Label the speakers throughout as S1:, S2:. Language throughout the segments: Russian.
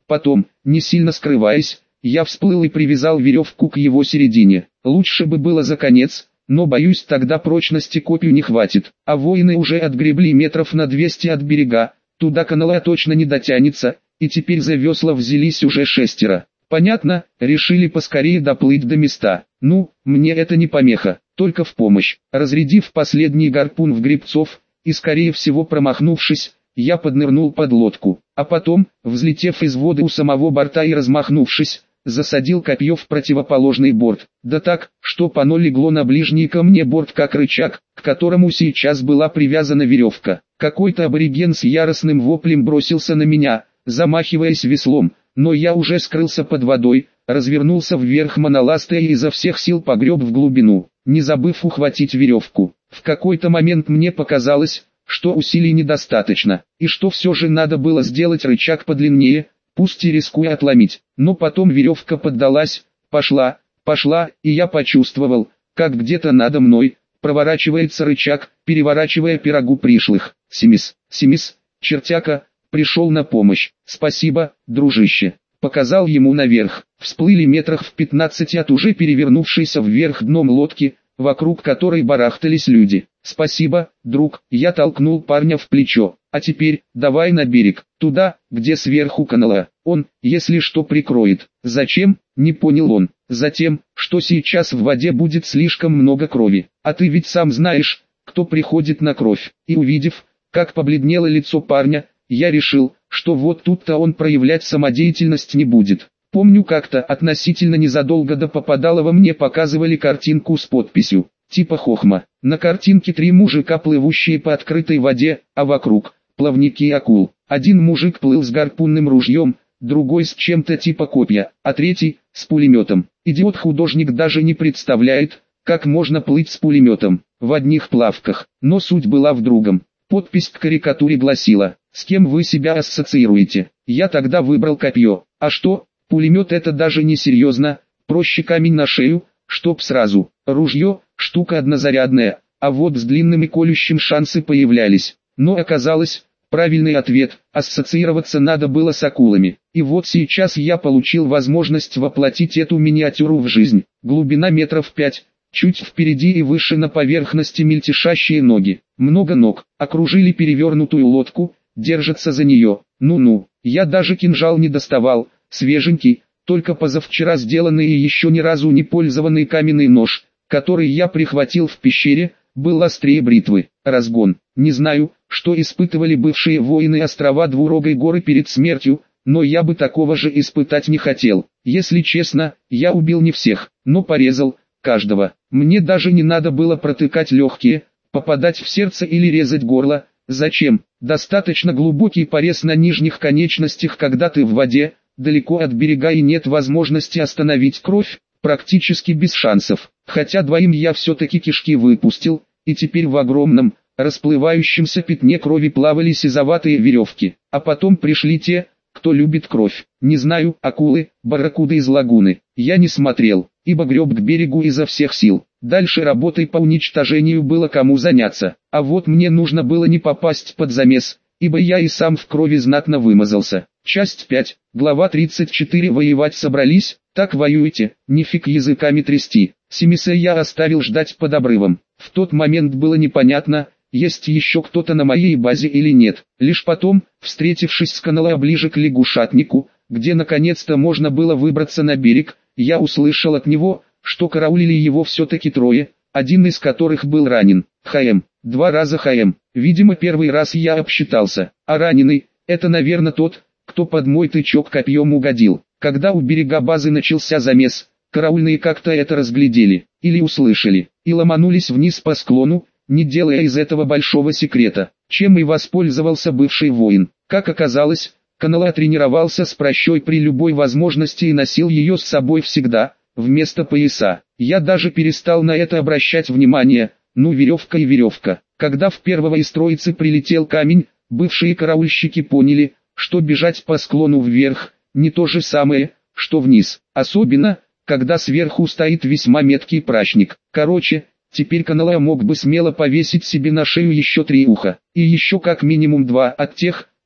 S1: Потом, не сильно скрываясь, я всплыл и привязал веревку к его середине. Лучше бы было за конец, но боюсь, тогда прочности копью не хватит. А воины уже отгребли метров на 200 от берега, туда каноэ точно не дотянется, и теперь за весла взялись уже 6. Понятно, решили поскорее доплыть до места. Ну, мне это не помеха, только в помощь. Разрядив последний гарпун в гребцов, и скорее всего промахнувшись, я поднырнул под лодку, а потом, взлетев из воды у самого борта и размахнувшись, засадил копье в противоположный борт, да так, что оно легло на ближний ко мне борт как рычаг, к которому сейчас была привязана веревка. Какой-то абориген с яростным воплем бросился на меня, замахиваясь веслом, но я уже скрылся под водой, развернулся вверх моноласта и изо всех сил погреб в глубину, не забыв ухватить веревку. В какой-то момент мне показалось, что усилий недостаточно, и что все же надо было сделать рычаг подлиннее, пусть и рискуя отломить. Но потом веревка поддалась, пошла, и я почувствовал, как где-то надо мной проворачивается рычаг, переворачивая пирогу пришлых. Семис, чертяка, пришел на помощь. Спасибо, дружище. Показал ему наверх. Всплыли метрах в 15 от уже перевернувшейся вверх дном лодки, вокруг которой барахтались люди. «Спасибо, друг», я толкнул парня в плечо. «А теперь, давай на берег, туда, где сверху канала. Он, если что, прикроет». «Зачем?» — не понял он. «Затем, что сейчас в воде будет слишком много крови. А ты ведь сам знаешь, кто приходит на кровь». И увидев, как побледнело лицо парня, я решил, что вот тут-то он проявлять самодеятельность не будет. Помню, как-то относительно незадолго до Попадалова мне показывали картинку с подписью типа хохма. На картинке 3 мужика, плывущие по открытой воде, а вокруг плавники акул. Один мужик плыл с гарпунным ружьем, другой с чем-то типа копья, а третий с пулеметом. Идиот-художник даже не представляет, как можно плыть с пулеметом в одних плавках. Но суть была в другом. Подпись к карикатуре гласила: «С кем вы себя ассоциируете?» Я тогда выбрал копье. А что, пулемет — это даже не серьезно, проще камень на шею, чтоб сразу. Ружье — штука однозарядная, а вот с длинным и колющим шансы появлялись. Но оказалось, правильный ответ — ассоциироваться надо было с акулами. И вот сейчас я получил возможность воплотить эту миниатюру в жизнь. Глубина метров 5, чуть впереди и выше на поверхности мельтешащие ноги. Много ног, окружили перевернутую лодку, держатся за нее. Ну-ну, я даже кинжал не доставал, свеженький, только позавчера сделанный и еще ни разу не пользованный каменный нож, который я прихватил в пещере, был острее бритвы. Разгон. Не знаю, что испытывали бывшие воины острова Двурогой горы перед смертью, но я бы такого же испытать не хотел. Если честно, я убил не всех, но порезал каждого. Мне даже не надо было протыкать легкие, попадать в сердце или резать горло. Зачем? Достаточно глубокий порез на нижних конечностях, когда ты в воде, далеко от берега и нет возможности остановить кровь, практически без шансов. Хотя двоим я все-таки кишки выпустил, и теперь в огромном, расплывающемся пятне крови плавали сизоватые веревки. А потом пришли те, кто любит кровь. Не знаю, акулы, барракуды из лагуны. Я не смотрел, ибо греб к берегу изо всех сил. Дальше работой по уничтожению было кому заняться. А вот мне нужно было не попасть под замес, ибо я и сам в крови знатно вымазался. Часть 5, глава 34. Воевать собрались? Так воюете, нифиг языками трясти. Семиса я оставил ждать под обрывом. В тот момент было непонятно, есть еще кто-то на моей базе или нет. Лишь потом, встретившись с канала ближе к лягушатнику, где наконец-то можно было выбраться на берег, я услышал от него, что караулили его все-таки 3, один из которых был ранен. ХМ. 2 раза ХМ. Видимо, первый раз я обсчитался, а раненый — это, наверное, тот, кто под мой тычок копьем угодил. Когда у берега базы начался замес, караульные как-то это разглядели, или услышали, и ломанулись вниз по склону, не делая из этого большого секрета, чем и воспользовался бывший воин. Как оказалось, канала тренировался с пращой при любой возможности и носил ее с собой всегда, вместо пояса. Я даже перестал на это обращать внимание, ну веревка и веревка. Когда в первого из троицы прилетел камень, бывшие караульщики поняли, что бежать по склону вверх — не то же самое, что вниз. Особенно, когда сверху стоит весьма меткий пращник. Короче, теперь канала мог бы смело повесить себе на шею еще 3 уха. И еще как минимум 2 от тех,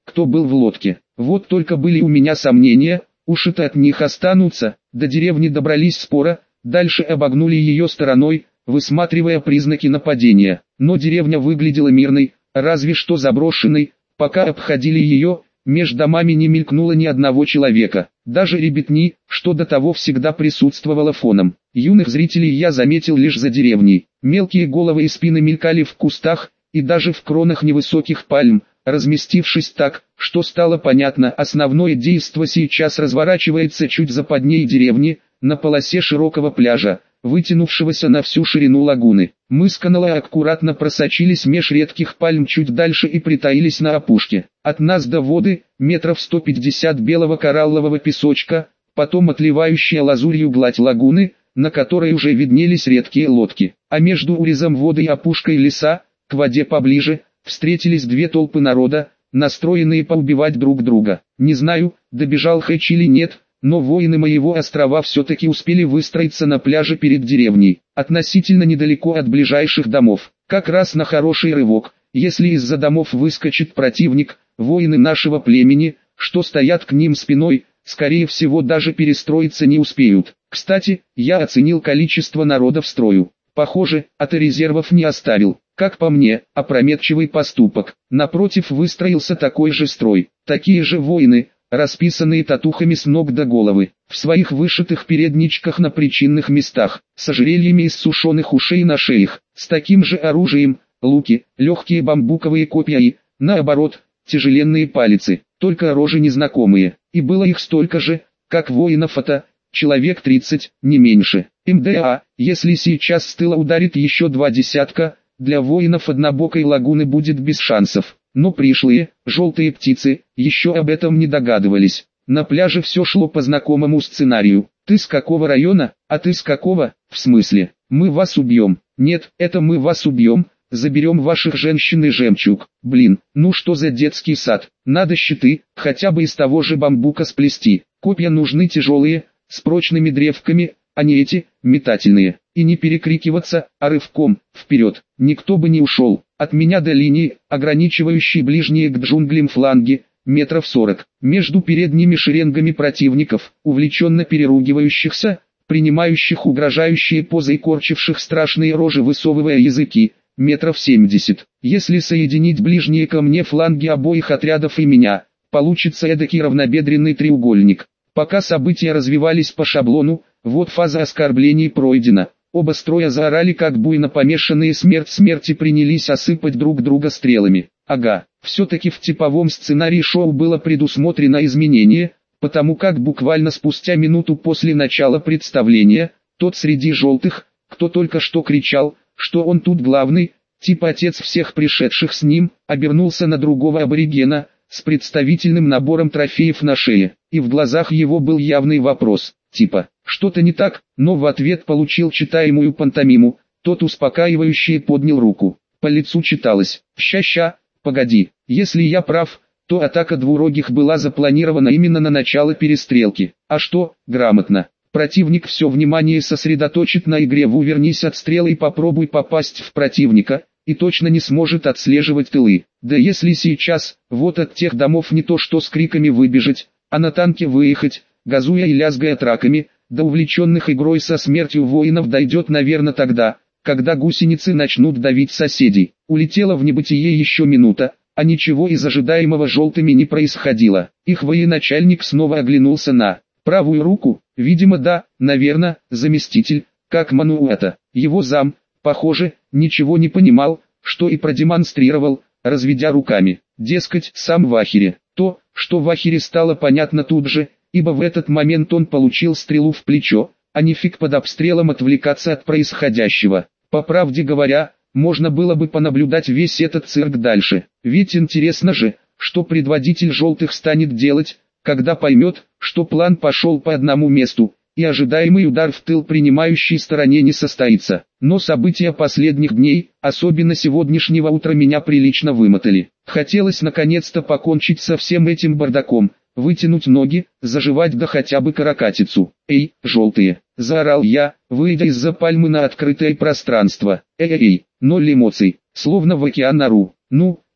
S1: кто был в лодке. Вот только были у меня сомнения, уши-то от них останутся. До деревни добрались споро, дальше обогнули ее стороной, высматривая признаки нападения. Но деревня выглядела мирной, разве что заброшенной. Пока обходили ее, меж домами не мелькнуло ни одного человека. Даже ребятни, что до того всегда присутствовало фоном. Юных зрителей я заметил лишь за деревней. Мелкие головы и спины мелькали в кустах, и даже в кронах невысоких пальм, разместившись так, что стало понятно, основное действо сейчас разворачивается чуть западнее деревни, на полосе широкого пляжа, вытянувшегося на всю ширину лагуны. Мы с канала аккуратно просочились меж редких пальм чуть дальше и притаились на опушке. От нас до воды, метров 150 белого кораллового песочка, потом отливающая лазурью гладь лагуны, на которой уже виднелись редкие лодки. А между урезом воды и опушкой леса, к воде поближе, встретились две толпы народа, настроенные поубивать друг друга. Не знаю, добежал Хэч или нет, но воины моего острова все-таки успели выстроиться на пляже перед деревней, относительно недалеко от ближайших домов. Как раз на хороший рывок, если из-за домов выскочит противник, воины нашего племени, что стоят к ним спиной, скорее всего даже перестроиться не успеют. Кстати, я оценил количество народа в строю. Похоже, от резервов не оставил. Как по мне, опрометчивый поступок. Напротив выстроился такой же строй. Такие же воины, расписанные татухами с ног до головы, в своих вышитых передничках на причинных местах, с ожерельями из сушеных ушей на шеях, с таким же оружием, луки, легкие бамбуковые копья и, наоборот, тяжеленные палицы, только рожи незнакомые, и было их столько же, как воинов-то, человек 30, не меньше. МДА, если сейчас с тыла ударит еще 2 десятка, для воинов однобокой лагуны будет без шансов. Но пришлые, желтые птицы, еще об этом не догадывались. На пляже все шло по знакомому сценарию. Ты с какого района, а ты с какого, в смысле, мы вас убьем. Нет, это мы вас убьем, заберем ваших женщин и жемчуг. Блин, ну что за детский сад, надо щиты, хотя бы из того же бамбука сплести. Копья нужны тяжелые, с прочными древками, а не эти, метательные. И не перекрикиваться, а рывком, вперед. Никто бы не ушел. От меня до линии, ограничивающей ближние к джунглям фланги, метров 40. Между передними шеренгами противников, увлеченно переругивающихся, принимающих угрожающие позы и корчивших страшные рожи, высовывая языки, метров 70. Если соединить ближние ко мне фланги обоих отрядов и меня, получится эдакий равнобедренный треугольник. Пока события развивались по шаблону, вот фаза оскорблений пройдена. Оба строя заорали как буйно помешанные, смерть смерти принялись осыпать друг друга стрелами. Ага, все-таки в типовом сценарии шоу было предусмотрено изменение, потому как буквально спустя минуту после начала представления, тот среди желтых, кто только что кричал, что он тут главный, типа отец всех пришедших с ним, обернулся на другого аборигена, с представительным набором трофеев на шее, и в глазах его был явный вопрос, типа, что-то не так, но в ответ получил читаемую пантомиму, тот успокаивающе поднял руку. По лицу читалось, ща, погоди, если я прав, то атака двурогих была запланирована именно на начало перестрелки. А что, грамотно. Противник все внимание сосредоточит на игре в «Увернись от стрелы и попробуй попасть в противника», и точно не сможет отслеживать тылы. Да если сейчас, вот от тех домов не то что с криками выбежать, а на танке выехать, газуя и лязгая траками, до увлеченных игрой со смертью воинов дойдет, наверное, тогда, когда гусеницы начнут давить соседей. Улетела в небытие еще минута, а ничего из ожидаемого желтыми не происходило. Их военачальник снова оглянулся на правую руку, видимо да, наверное, заместитель, как Мануэта. Его зам, похоже, ничего не понимал, что и продемонстрировал, разведя руками. Дескать, сам в ахере. То, что в ахере, стало понятно тут же, ибо в этот момент он получил стрелу в плечо, а не фиг под обстрелом отвлекаться от происходящего. По правде говоря, можно было бы понаблюдать весь этот цирк дальше. Ведь интересно же, что предводитель желтых станет делать, когда поймет, что план пошел по одному месту, и ожидаемый удар в тыл принимающей стороне не состоится. Но события последних дней, особенно сегодняшнего утра, меня прилично вымотали. Хотелось наконец-то покончить со всем этим бардаком, вытянуть ноги, заживать да хотя бы каракатицу. «Эй, желтые!» – заорал я, выйдя из-за пальмы на открытое пространство. «Эй, ноль эмоций, словно в океан ору. Ну,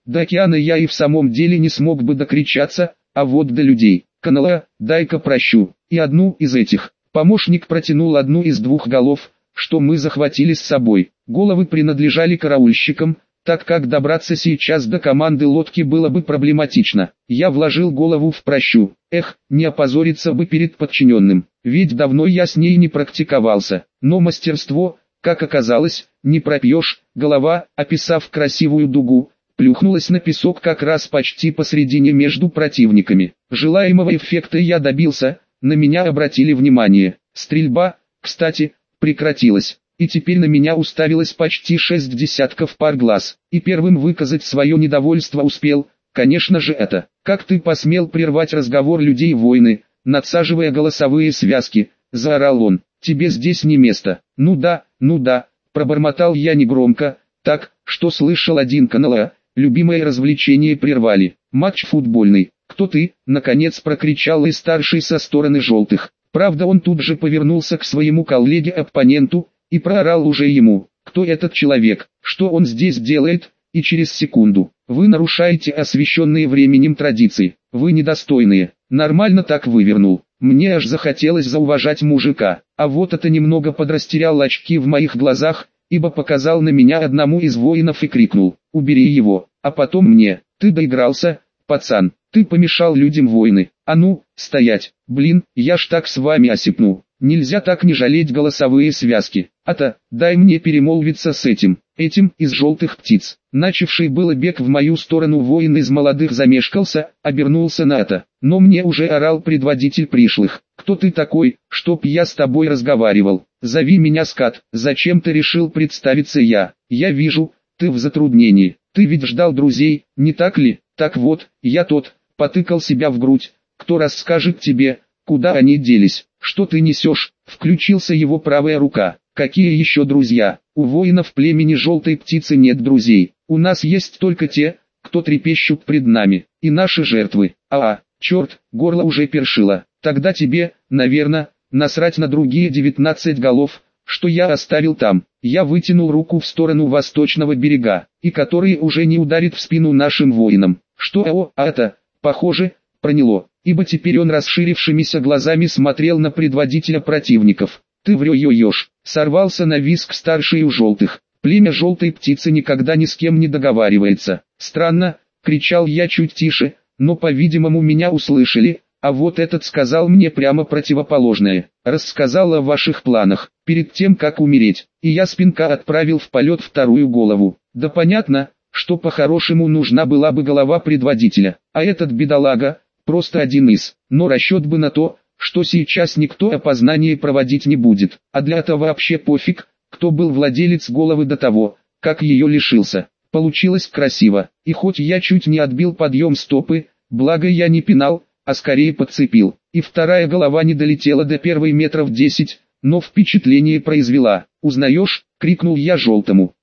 S1: До океана я и в самом деле не смог бы докричаться, а вот до людей. Канала, дай-ка прощу. И одну из этих. Помощник протянул одну из двух голов, что мы захватили с собой. Головы принадлежали караульщикам, так как добраться сейчас до команды лодки было бы проблематично. Я вложил голову в прощу. Эх, не опозориться бы перед подчиненным, ведь давно я с ней не практиковался. Но мастерство, как оказалось, не пропьешь. Голова, описав красивую дугу, плюхнулась на песок как раз почти посредине между противниками. Желаемого эффекта я добился, на меня обратили внимание. Стрельба, кстати, прекратилась. И теперь на меня уставилось почти 6 десятков пар глаз. И первым выказать свое недовольство успел, конечно же это. Как ты посмел прервать разговор людей-войны, надсаживая голосовые связки, заорал он. Тебе здесь не место. Ну да, пробормотал я негромко, так, что слышал один канал, любимое развлечение прервали. Матч футбольный. Кто ты? Наконец прокричал и старший со стороны желтых. Правда он тут же повернулся к своему коллеге-оппоненту, и проорал уже ему, кто этот человек, что он здесь делает, и через секунду, вы нарушаете освященные временем традиции, вы недостойные, нормально так вывернул, мне аж захотелось зауважать мужика, а вот это немного подрастерял очки в моих глазах, ибо показал на меня одному из воинов и крикнул, убери его, а потом мне, ты доигрался, пацан, ты помешал людям войны, а ну, стоять, блин, я ж так с вами осипну. Нельзя так не жалеть голосовые связки. Дай мне перемолвиться с этим из желтых птиц. Начавший было бег в мою сторону воин из молодых замешкался, обернулся на это. Но мне уже орал предводитель пришлых. Кто ты такой, чтоб я с тобой разговаривал? Зови меня скат. Зачем ты решил представиться я? Я вижу, ты в затруднении. Ты ведь ждал друзей, не так ли? Так вот, я тот, потыкал себя в грудь. Кто расскажет тебе, куда они делись? Что ты несешь? Включился его правая рука. Какие еще друзья? У воинов племени желтой птицы нет друзей. У нас есть только те, кто трепещут пред нами. И наши жертвы. Черт, горло уже першило. Тогда тебе, наверное, насрать на другие 19 голов, что я оставил там. Я вытянул руку в сторону восточного берега, и который уже не ударит в спину нашим воинам. Что это, похоже, проняло. Ибо теперь он расширившимися глазами смотрел на предводителя противников. «Ты врёшь!» Сорвался на визг старший у желтых. Племя желтой птицы никогда ни с кем не договаривается. «Странно!» — кричал я чуть тише, но по-видимому меня услышали, а вот этот сказал мне прямо противоположное. Рассказал о ваших планах, перед тем как умереть, и я с пинка отправил в полет вторую голову. Да понятно, что по-хорошему нужна была бы голова предводителя, а этот бедолага, просто один из, но расчет бы на то, что сейчас никто опознание проводить не будет, а для этого вообще пофиг, кто был владелец головы до того, как ее лишился. Получилось красиво, и хоть я чуть не отбил подъем стопы, благо я не пинал, а скорее подцепил, и вторая голова не долетела до первой метров 10, но впечатление произвела. «Узнаешь?» — крикнул я желтому.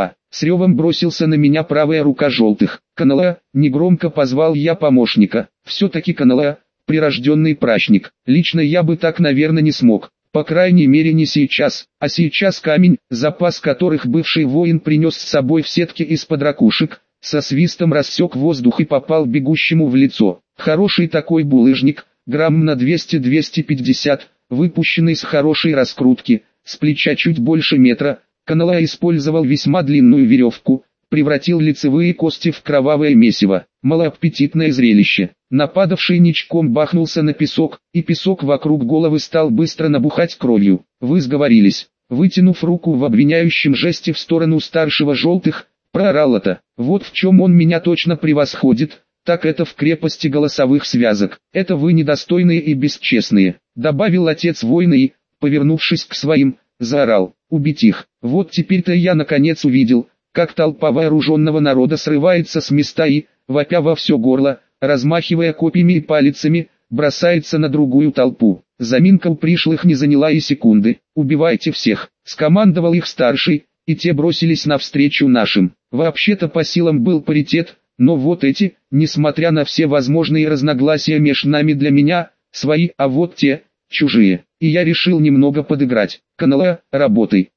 S1: С ревом бросился на меня правая рука желтых. «Канала!» — негромко позвал я помощника. «Все-таки канала, прирожденный прачник. Лично я бы так, наверное, не смог. По крайней мере не сейчас. А сейчас камень, запас которых бывший воин принес с собой в сетке из-под ракушек, со свистом рассек воздух и попал бегущему в лицо. Хороший такой булыжник, грамм на 200-250, выпущенный с хорошей раскрутки, с плеча чуть больше метра. Канала использовал весьма длинную веревку, превратил лицевые кости в кровавое месиво. Малоаппетитное зрелище. Нападавший ничком бахнулся на песок, и песок вокруг головы стал быстро набухать кровью. Вы сговорились. Вытянув руку в обвиняющем жесте в сторону старшего желтых, проорал это. Вот в чем он меня точно превосходит, так это в крепости голосовых связок. Это вы недостойные и бесчестные, добавил отец воина и, повернувшись к своим, заорал. Убить их. Вот теперь-то я наконец увидел, как толпа вооруженного народа срывается с места и, вопя во все горло, размахивая копьями и палицами, бросается на другую толпу. Заминка у пришлых не заняла и секунды. «Убивайте всех!» — скомандовал их старший, и те бросились навстречу нашим. Вообще-то по силам был паритет, но вот эти, несмотря на все возможные разногласия между нами, для меня, свои, а вот те, чужие. И я решил немного подыграть. «Канала, работай!»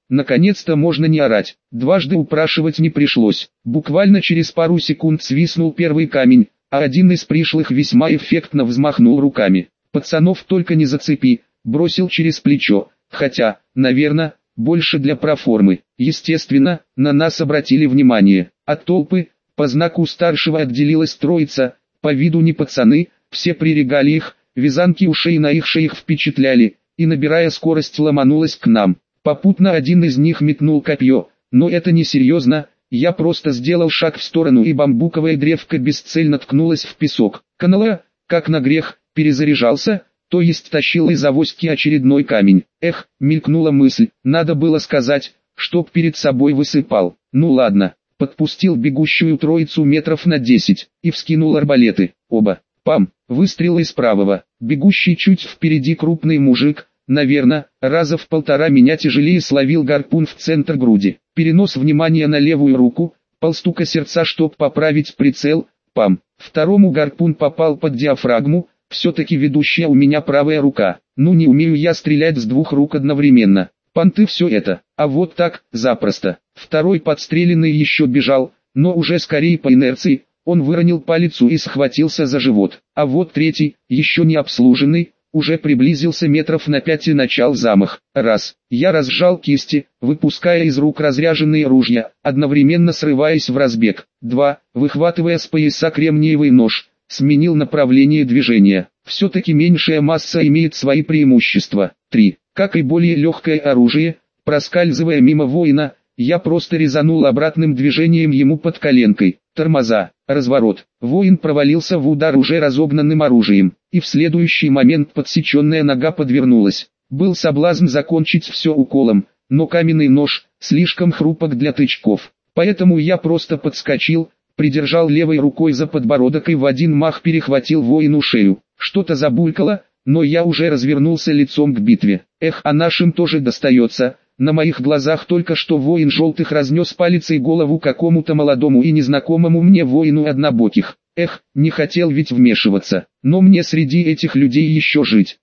S1: Наконец-то можно не орать. Дважды упрашивать не пришлось. Буквально через пару секунд свистнул первый камень, а один из пришлых весьма эффектно взмахнул руками. «Пацанов только не зацепи», бросил через плечо, хотя, наверное, больше для проформы. Естественно, на нас обратили внимание. От толпы, по знаку старшего отделилась троица, по виду не пацаны, все при регалиях, вязанки ушей на их шеях впечатляли, и набирая скорость ломанулась к нам. Попутно один из них метнул копье, но это не серьезно, я просто сделал шаг в сторону и бамбуковая древко бесцельно ткнулась в песок. Канала, как на грех, перезаряжался, то есть тащил из авоськи очередной камень. Эх, мелькнула мысль, надо было сказать, чтоб перед собой высыпал. Ну ладно, подпустил бегущую троицу метров на 10 и вскинул арбалеты. Оба. Пам, выстрел из правого. Бегущий чуть впереди крупный мужик, наверное, раза в полтора меня тяжелее, словил гарпун в центр груди. Перенос внимания на левую руку, полстука сердца, чтоб поправить прицел. Пам, второму гарпун попал под диафрагму. Все-таки ведущая у меня правая рука. Ну не умею я стрелять с двух рук одновременно. Понты все это. А вот так, запросто. Второй подстреленный еще бежал, но уже скорее по инерции. Он выронил палец и схватился за живот. А вот третий, еще не обслуженный, уже приблизился метров на 5 и начал замах. Раз. Я разжал кисти, выпуская из рук разряженные ружья, одновременно срываясь в разбег. 2. Выхватывая с пояса кремниевый нож. Сменил направление движения. Все-таки меньшая масса имеет свои преимущества. 3. Как и более легкое оружие, проскальзывая мимо воина, я просто резанул обратным движением ему под коленкой. Тормоза. Разворот. Воин провалился в удар уже разогнанным оружием, и в следующий момент подсеченная нога подвернулась. Был соблазн закончить все уколом, но каменный нож слишком хрупок для тычков. Поэтому я просто подскочил, придержал левой рукой за подбородок и в один мах перехватил воину шею. Что-то забулькало, но я уже развернулся лицом к битве. Эх, а нашим тоже достается. На моих глазах только что воин желтых разнес палец и голову какому-то молодому и незнакомому мне воину однобоких. Эх, не хотел ведь вмешиваться, но мне среди этих людей еще жить.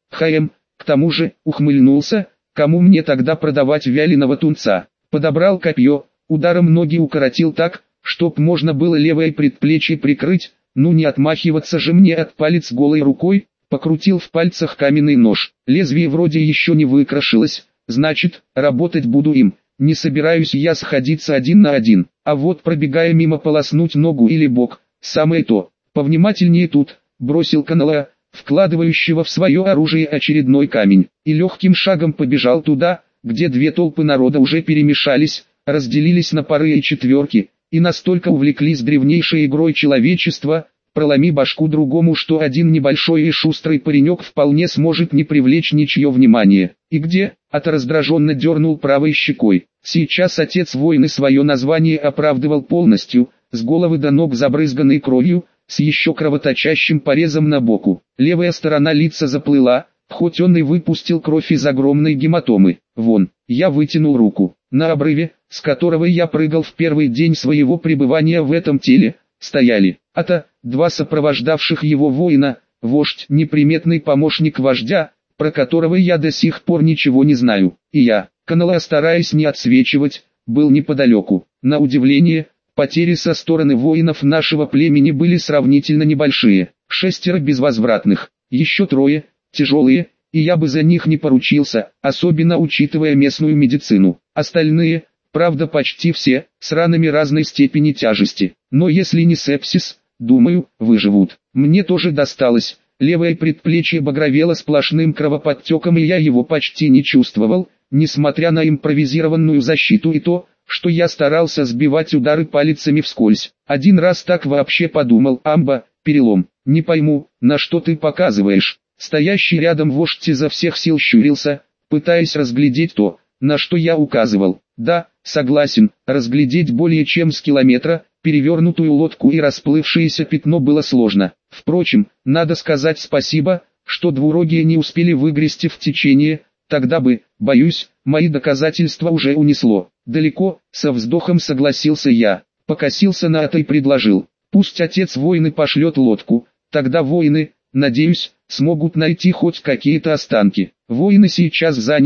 S1: К тому же, ухмыльнулся, кому мне тогда продавать вяленого тунца. Подобрал копье, ударом ноги укоротил так, чтоб можно было левое предплечье прикрыть, ну не отмахиваться же мне от палец голой рукой. Покрутил в пальцах каменный нож, лезвие вроде еще не выкрашилось, значит, работать буду им. Не собираюсь я сходиться один на один, а вот пробегая мимо полоснуть ногу или бок, самое то. Повнимательнее тут, бросил канала, вкладывающего в свое оружие очередной камень, и легким шагом побежал туда, где две толпы народа уже перемешались, разделились на пары и четверки, и настолько увлеклись древнейшей игрой человечества, проломи башку другому, что один небольшой и шустрый паренек вполне сможет не привлечь ничье внимание. И где? Раздраженно дернул правой щекой. Сейчас отец воины свое название оправдывал полностью, с головы до ног забрызганной кровью, с еще кровоточащим порезом на боку. Левая сторона лица заплыла, хоть он и выпустил кровь из огромной гематомы. Вон, я вытянул руку. На обрыве, с которого я прыгал в первый день своего пребывания в этом теле, стояли два сопровождавших его воина, вождь, неприметный помощник вождя, про которого я до сих пор ничего не знаю, и я, канала, стараясь не отсвечивать, был неподалеку. На удивление, потери со стороны воинов нашего племени были сравнительно небольшие, 6 безвозвратных, еще 3, тяжелые, и я бы за них не поручился, особенно учитывая местную медицину. Остальные, правда почти все, с ранами разной степени тяжести, но если не сепсис, думаю, выживут. Мне тоже досталось, левое предплечье багровело сплошным кровоподтеком и я его почти не чувствовал, несмотря на импровизированную защиту и то, что я старался сбивать удары палицами вскользь. Один раз так вообще подумал, амба, перелом, не пойму, на что ты показываешь. Стоящий рядом вождь изо всех сил щурился, пытаясь разглядеть то, на что я указывал. Да, согласен, разглядеть более чем с километра, перевернутую лодку и расплывшееся пятно было сложно. Впрочем, надо сказать спасибо, что двурогие не успели выгрести в течение, тогда бы, боюсь, мои доказательства уже унесло. Далеко, со вздохом согласился я, покосился на это и предложил. Пусть отец воины пошлет лодку, тогда воины, надеюсь, смогут найти хоть какие-то останки. Воины сейчас заняты,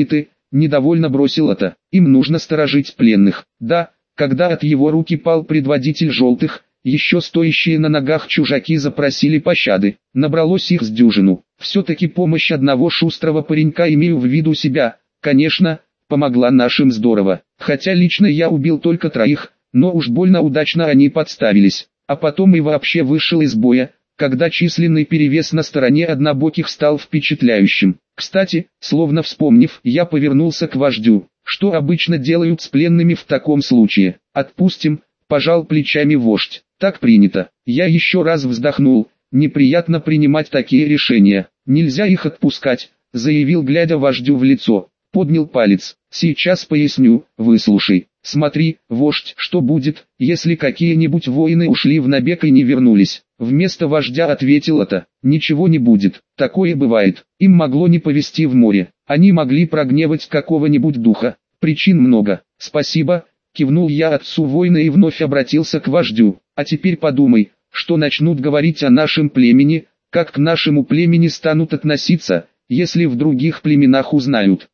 S1: недовольно бросил это. Им нужно сторожить пленных. Да, когда от его руки пал предводитель желтых, еще стоящие на ногах чужаки запросили пощады. Набралось их с дюжину. Все-таки помощь одного шустрого паренька, имею в виду себя, конечно, помогла нашим здорово. Хотя лично я убил только 3, но уж больно удачно они подставились. А потом и вообще вышел из боя, когда численный перевес на стороне однобоких стал впечатляющим. Кстати, словно вспомнив, я повернулся к вождю. Что обычно делают с пленными в таком случае? Отпустим, пожал плечами вождь. Так принято. Я еще раз вздохнул. Неприятно принимать такие решения. Нельзя их отпускать, заявил, глядя вождю в лицо. Поднял палец. Сейчас поясню, выслушай. Смотри, вождь, что будет, если какие-нибудь воины ушли в набег и не вернулись. Вместо вождя ответил это. Ничего не будет. Такое бывает. Им могло не повезти в море. Они могли прогневать какого-нибудь духа. Причин много. Спасибо, кивнул я отцу воина и вновь обратился к вождю. А теперь подумай, что начнут говорить о нашем племени, как к нашему племени станут относиться, если в других племенах узнают,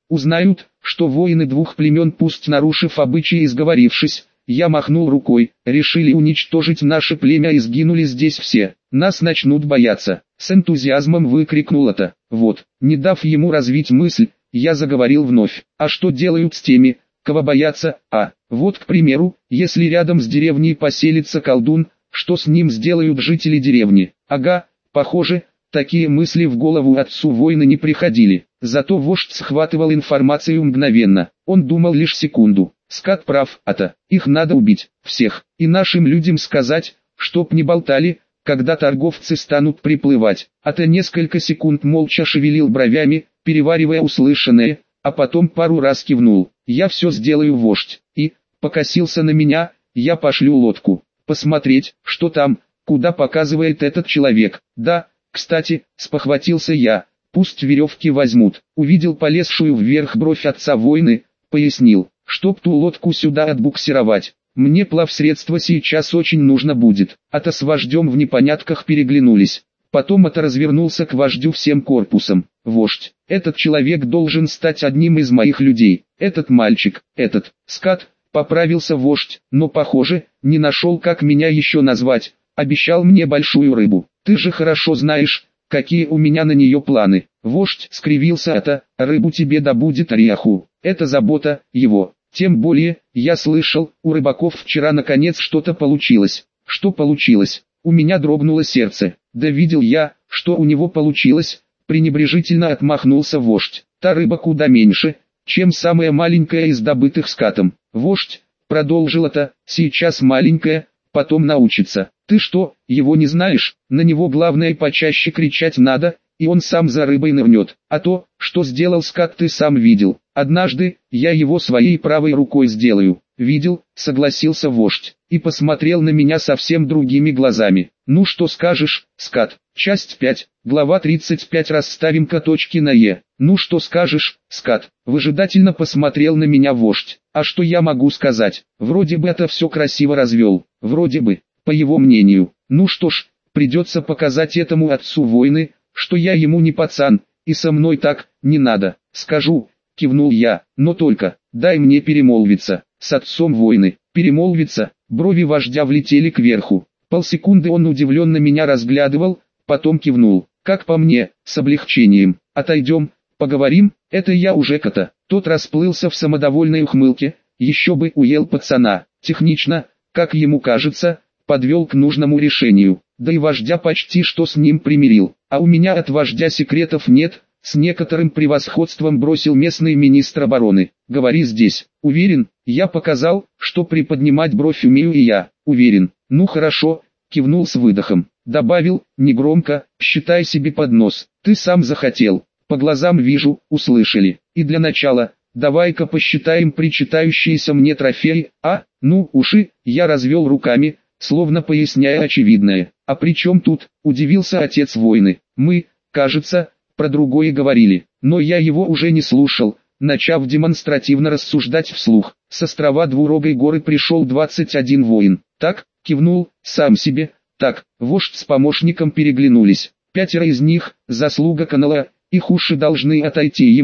S1: что воины 2 племен, пусть нарушив обычаи и сговорившись, я махнул рукой, решили уничтожить наше племя и сгинули здесь все, нас начнут бояться. С энтузиазмом выкрикнул это. Вот, не дав ему развить мысль, я заговорил вновь. А что делают с теми, кого боятся? Вот, к примеру, если рядом с деревней поселится колдун, что с ним сделают жители деревни? Ага, похоже, такие мысли в голову отцу воина не приходили. Зато вождь схватывал информацию мгновенно. Он думал лишь секунду. Скат прав, их надо убить, всех. И нашим людям сказать, чтоб не болтали, когда торговцы станут приплывать. Несколько секунд молча шевелил бровями, переваривая услышанное, а потом пару раз кивнул. Я все сделаю, вождь. И покосился на меня. Я пошлю лодку. Посмотреть, что там, куда показывает этот человек. Да, кстати, спохватился я, пусть веревки возьмут. Увидел полезшую вверх бровь отца воины, пояснил, чтоб ту лодку сюда отбуксировать. Мне плавсредство сейчас очень нужно будет. С вождем в непонятках переглянулись. Потом развернулся к вождю всем корпусом. Вождь, этот человек должен стать одним из моих людей. Этот мальчик, скат, поправился вождь, но похоже, не нашел, как меня еще назвать. Обещал мне большую рыбу. Ты же хорошо знаешь, какие у меня на нее планы. Вождь скривился. Рыбу тебе добудет Ариаху. Это забота его. Тем более, я слышал, у рыбаков вчера наконец что-то получилось. Что получилось? У меня дрогнуло сердце. Да видел я, что у него получилось. Пренебрежительно отмахнулся вождь. Та рыба куда меньше, чем самая маленькая из добытых скатом. Вождь продолжил сейчас маленькая, потом научится. Ты что, его не знаешь? На него главное почаще кричать надо, и он сам за рыбой нырнет. А то, что сделал скат, ты сам видел. Однажды, я его своей правой рукой сделаю. Видел, согласился вождь, и посмотрел на меня совсем другими глазами. Ну что скажешь, скат? Часть 5, глава 35. Расставим-ка точки на «е». Ну что скажешь, скат? Выжидательно посмотрел на меня вождь. А что я могу сказать? Вроде бы это все красиво развел. Вроде бы, по его мнению. Ну что ж, придется показать этому отцу войны, что я ему не пацан, и со мной так не надо. Скажу, кивнул я, но только, дай мне перемолвиться. С отцом войны, перемолвиться, брови вождя влетели кверху. Полсекунды он удивленно меня разглядывал, потом кивнул. Как по мне, с облегчением. Отойдем, поговорим, это я уже кота. Тот расплылся в самодовольной ухмылке, еще бы уел пацана. Технично, как ему кажется, подвел к нужному решению. Да и вождя почти что с ним примирил. А у меня от вождя секретов нет. С некоторым превосходством бросил местный министр обороны. Говори здесь. Уверен, я показал, что приподнимать бровь умею и я. Уверен. Ну хорошо, кивнул с выдохом. Добавил, негромко, считай себе под нос. Ты сам захотел. По глазам вижу, услышали. И для начала, давай-ка посчитаем причитающиеся мне трофеи. Ну, уши, я развел руками, словно поясняя очевидное. А при чем тут, удивился отец войны. Мы, кажется, про другое говорили, но я его уже не слушал, начав демонстративно рассуждать вслух. С острова Двурогой горы пришел 21 воин. Так, кивнул, сам себе. Так, вождь с помощником переглянулись. 5 из них, заслуга канала, их уши должны отойти ему,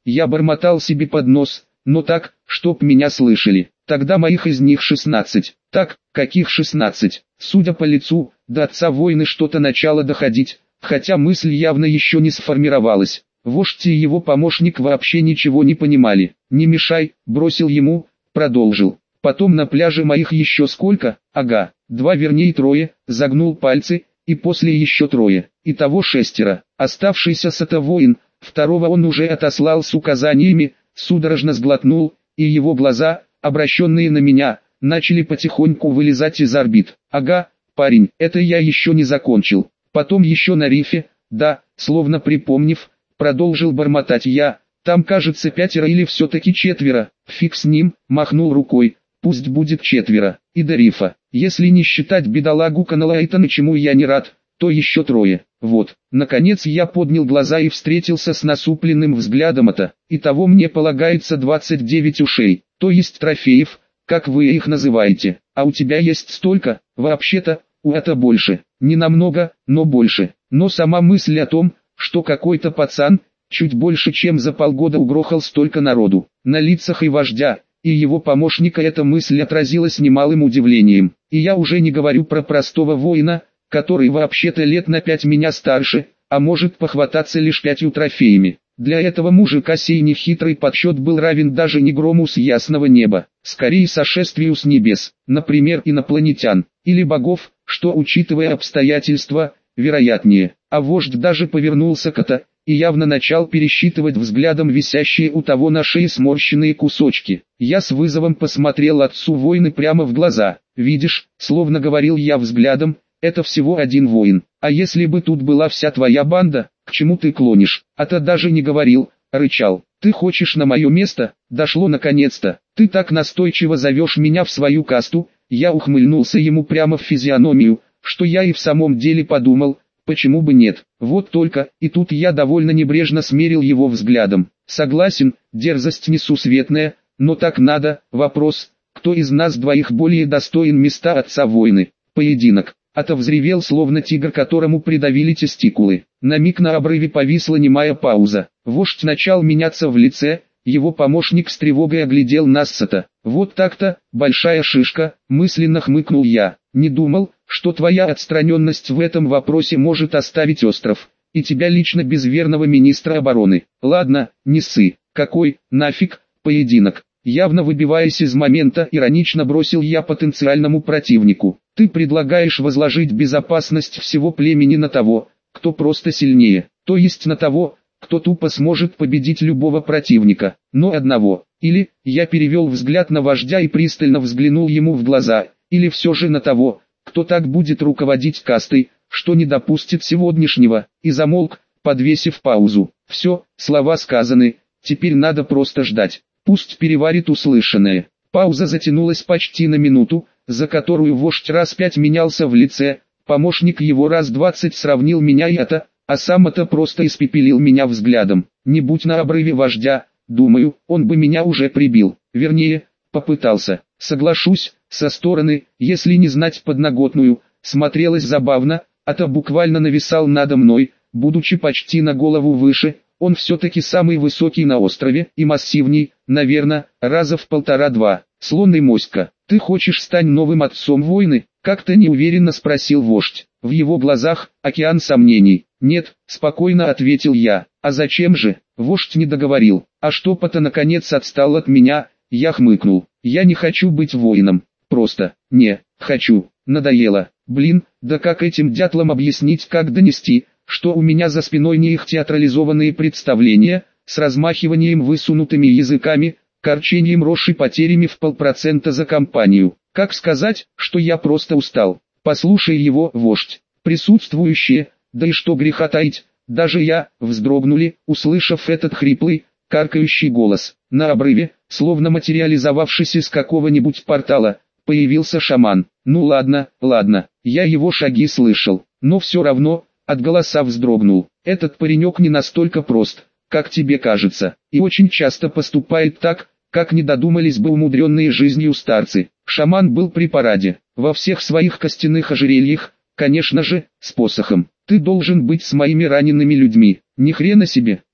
S1: Я бормотал себе под нос, но так, чтоб меня слышали. Тогда моих из них 16. Так, каких 16? Судя по лицу, до отца воины что-то начало доходить, хотя мысль явно еще не сформировалась. Вождь и его помощник вообще ничего не понимали. «Не мешай», бросил ему, продолжил. «Потом на пляже моих еще сколько? Ага, 2 вернее 3, загнул пальцы, и после еще 3, итого 6. Оставшийся сата воин, 2 он уже отослал с указаниями, судорожно сглотнул, и его глаза, обращенные на меня, начали потихоньку вылезать из орбит. «Ага, парень, это я еще не закончил. Потом еще на рифе, да», словно припомнив, продолжил бормотать я. «Там кажется 5 или все-таки 4, фиг с ним», махнул рукой. «Пусть будет 4, и до рифа. Если не считать бедолагу Каналайтона, чему я не рад, то еще 3. Вот». Наконец я поднял глаза и встретился с насупленным взглядом Ата. «Итого мне полагается 29 ушей, то есть трофеев, как вы их называете. А у тебя есть столько?» «Вообще-то, у Ата больше. Не намного, но больше». Но сама мысль о том, что какой-то пацан, чуть больше чем за полгода угрохал столько народу, на лицах и вождя, и его помощника, эта мысль отразилась немалым удивлением. И я уже не говорю про простого воина, который вообще-то лет на 5 меня старше, а может похвататься лишь 5 трофеями. Для этого мужика сей нехитрый подсчет был равен даже не грому с ясного неба, скорее сошествию с небес, например инопланетян, или богов, что, учитывая обстоятельства, вероятнее. А вождь даже повернулся к Ата, и явно начал пересчитывать взглядом висящие у того на шее сморщенные кусочки. Я с вызовом посмотрел отцу воина прямо в глаза. «Видишь», словно говорил я взглядом, «это всего 1 воин. А если бы тут была вся твоя банда, к чему ты клонишь?» Ата даже не говорил, рычал. «Ты хочешь на мое место?» Дошло наконец-то. «Ты так настойчиво зовешь меня в свою касту». Я ухмыльнулся ему прямо в физиономию, что я и в самом деле подумал, почему бы нет. Вот только, и тут я довольно небрежно смерил его взглядом. «Согласен, дерзость несусветная, но так надо. Вопрос, кто из нас двоих более достоин места отца войны?» Поединок. Ата взревел, словно тигр, которому придавили тестикулы. На миг на обрыве повисла немая пауза. Вождь начал меняться в лице, его помощник с тревогой оглядел нас с Ата. «Вот так-то, большая шишка», мысленно хмыкнул я. «Не думал, что твоя отстраненность в этом вопросе может оставить остров, и тебя лично без верного министра обороны. Ладно, не ссы. Какой, нафиг, поединок?» Явно выбиваясь из момента, иронично бросил я потенциальному противнику. «Ты предлагаешь возложить безопасность всего племени на того, кто просто сильнее, то есть на того, кто тупо сможет победить любого противника, но одного. Или, я перевел взгляд на вождя и пристально взглянул ему в глаза, или все же на того, кто так будет руководить кастой, что не допустит сегодняшнего», и замолк, подвесив паузу. «Все, слова сказаны, теперь надо просто ждать. Пусть переварит услышанное». Пауза затянулась почти на минуту, за которую вождь раз 5 менялся в лице, помощник его раз 20 сравнил меня и Ата, а сам Ата просто испепелил меня взглядом. Не будь на обрыве вождя, думаю, он бы меня уже прибил, вернее, попытался. Соглашусь, со стороны, если не знать подноготную, смотрелось забавно. Ата буквально нависал надо мной, будучи почти на голову выше. Он все-таки самый высокий на острове и массивней, наверное, раза в 1,5-2. «Слон и моська, ты хочешь стать новым отцом войны?» Как-то неуверенно спросил вождь. В его глазах океан сомнений. «Нет», спокойно ответил я. «А зачем же?» Вождь не договорил. А штопа-то наконец отстал от меня. Я хмыкнул. «Я не хочу быть воином. Просто, не, хочу. Надоело. Блин, да как этим дятлам объяснить, как донести, что у меня за спиной не их театрализованные представления, с размахиванием высунутыми языками, корчением рожь и потерями в 0,5% за компанию. Как сказать, что я просто устал? Послушай его, вождь». Присутствующие, да и что греха таить, даже я, вздрогнули, услышав этот хриплый, каркающий голос. На обрыве, словно материализовавшись из какого-нибудь портала, появился шаман. Ну ладно, ладно, я его шаги слышал, но все равно, от голоса вздрогнул. Этот паренек не настолько прост, как тебе кажется, и очень часто поступает так, как не додумались бы умудренные жизнью старцы. Шаман был при параде, во всех своих костяных ожерельях, конечно же, с посохом. «Ты должен быть с моими ранеными людьми». «Ни хрена себе,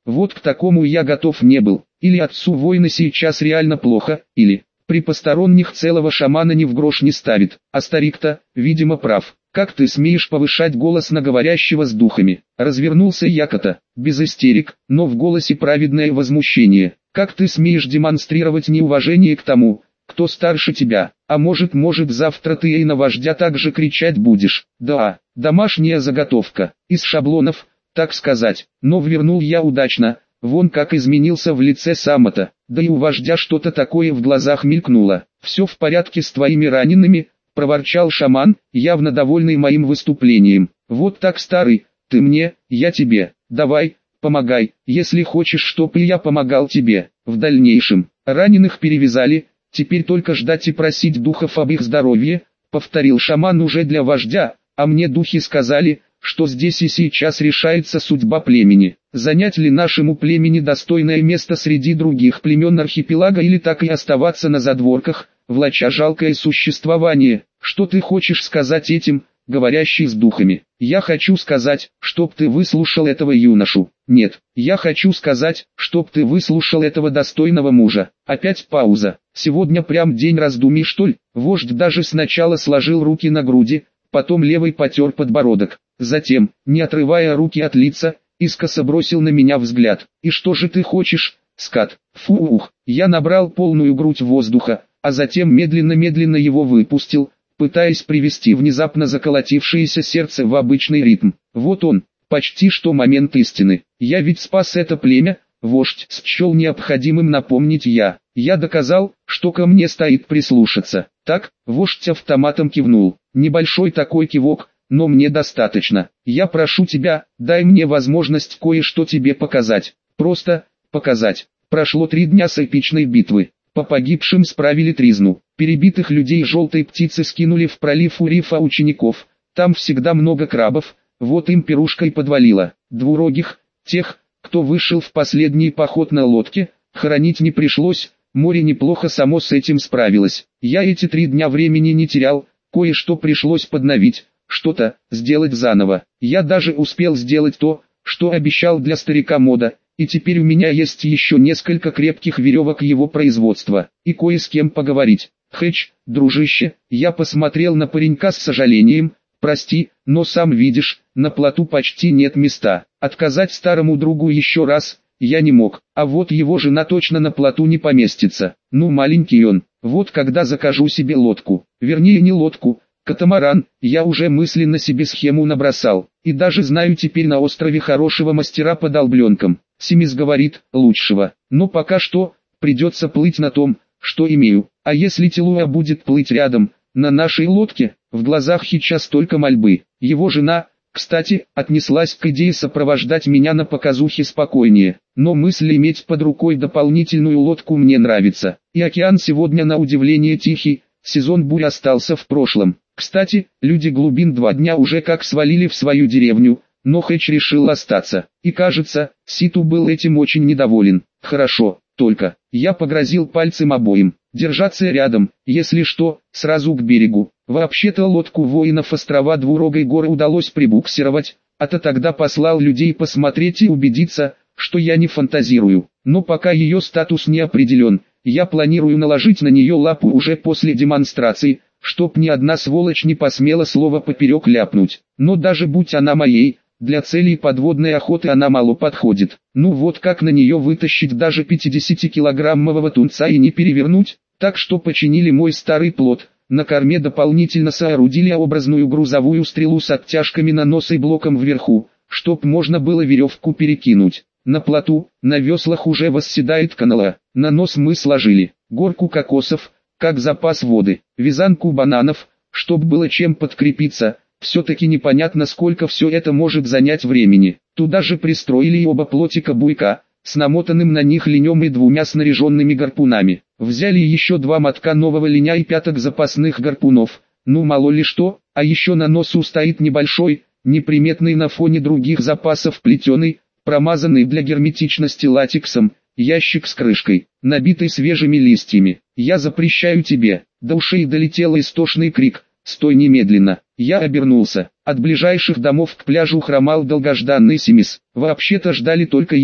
S1: Вот к такому я готов не был. Или отцу воина сейчас реально плохо, или при посторонних целого шамана ни в грош не ставит, а старик-то, видимо, прав. Как ты смеешь повышать голос на говорящего с духами? Развернулся Якота, без истерик, но в голосе праведное возмущение. Как ты смеешь демонстрировать неуважение к тому, кто старше тебя? А может завтра ты и на вождя так же кричать будешь? Да, домашняя заготовка, из шаблонов, так сказать. Но вернул я удачно, вон как изменился в лице Самота. Да и у вождя что-то такое в глазах мелькнуло. Все в порядке с твоими ранеными? Проворчал шаман, явно довольный моим выступлением. Вот так, старый, ты мне, я тебе. Давай, помогай, если хочешь, чтоб и я помогал тебе. В дальнейшем, раненых перевязали, теперь только ждать и просить духов об их здоровье, повторил шаман уже для вождя, а мне духи сказали, что здесь и сейчас решается судьба племени. Занять ли нашему племени достойное место среди других племен архипелага или так и оставаться на задворках, влача жалкое существование? Что ты хочешь сказать этим, говорящий с духами? Я хочу сказать, чтоб ты выслушал этого юношу. Нет, я хочу сказать, чтоб ты выслушал этого достойного мужа. Опять пауза. Сегодня прям день раздумий, что ли? Вождь даже сначала сложил руки на груди, потом левой потер подбородок. Затем, не отрывая руки от лица, искоса бросил на меня взгляд. «И что же ты хочешь, скат?» Фух, я набрал полную грудь воздуха, а затем медленно его выпустил, пытаясь привести внезапно заколотившееся сердце в обычный ритм. Вот он, почти что момент истины. Я ведь спас это племя, вождь счел необходимым напомнить я. Я доказал, что ко мне стоит прислушаться. Так, вождь автоматом кивнул. Небольшой такой кивок, но мне достаточно. Я прошу тебя, дай мне возможность кое-что тебе показать. Просто показать. Прошло 3 дня с эпичной битвы. По погибшим справили тризну. Перебитых людей желтой птицы скинули в пролив у рифа учеников. Там всегда много крабов, вот им пирушкой подвалило. Двурогих, тех, кто вышел в последний поход на лодке, хоронить не пришлось. Море неплохо само с этим справилось. Я эти 3 дня времени не терял, кое-что пришлось подновить, что-то сделать заново. Я даже успел сделать то, что обещал для старика Мода, и теперь у меня есть еще несколько крепких веревок его производства, и кое с кем поговорить. Хэч, дружище, я посмотрел на паренька с сожалением, прости, но сам видишь, на плоту почти нет места. Отказать старому другу еще раз я не мог, а вот его жена точно на плоту не поместится. Ну маленький он, вот когда закажу себе лодку, вернее не лодку, катамаран, я уже мысленно себе схему набросал, и даже знаю теперь на острове хорошего мастера по долбленкам. Семис говорит, лучшего, но пока что, придется плыть на том, что имею. А если Тилуа будет плыть рядом, на нашей лодке? В глазах Хича столько мольбы. Его жена, кстати, отнеслась к идее сопровождать меня на показухе спокойнее, но мысль иметь под рукой дополнительную лодку мне нравится. И океан сегодня на удивление тихий, сезон бурь остался в прошлом. Кстати, люди глубин 2 дня уже как свалили в свою деревню, но Хэч решил остаться. И кажется, Ситу был этим очень недоволен. Хорошо, только, я погрозил пальцем обоим. Держаться рядом, если что, сразу к берегу. Вообще-то лодку воинов острова Двурогой горы удалось прибуксировать, а-то тогда послал людей посмотреть и убедиться, что я не фантазирую. Но пока ее статус не определен, я планирую наложить на нее лапу уже после демонстрации, чтоб ни одна сволочь не посмела слово поперек ляпнуть. Но даже будь она моей, для целей подводной охоты она мало подходит. Ну вот как на нее вытащить даже 50-килограммового тунца и не перевернуть? Так что починили мой старый плот, на корме дополнительно соорудили образную грузовую стрелу с оттяжками на нос и блоком вверху, чтоб можно было веревку перекинуть. На плоту, на веслах уже восседает канала, на нос мы сложили горку кокосов, как запас воды, вязанку бананов, чтоб было чем подкрепиться. Все-таки непонятно, сколько все это может занять времени. Туда же пристроили и оба плотика буйка, с намотанным на них линем и 2 снаряженными гарпунами. Взяли еще 2 мотка нового линя и 5 запасных гарпунов. Ну мало ли что, а еще на носу стоит небольшой, неприметный на фоне других запасов плетеный, промазанный для герметичности латексом, ящик с крышкой, набитый свежими листьями. Я запрещаю тебе. До ушей долетел истошный крик. «Стой немедленно!» Я обернулся. От ближайших домов к пляжу хромал долгожданный Семис. Вообще-то ждали только его.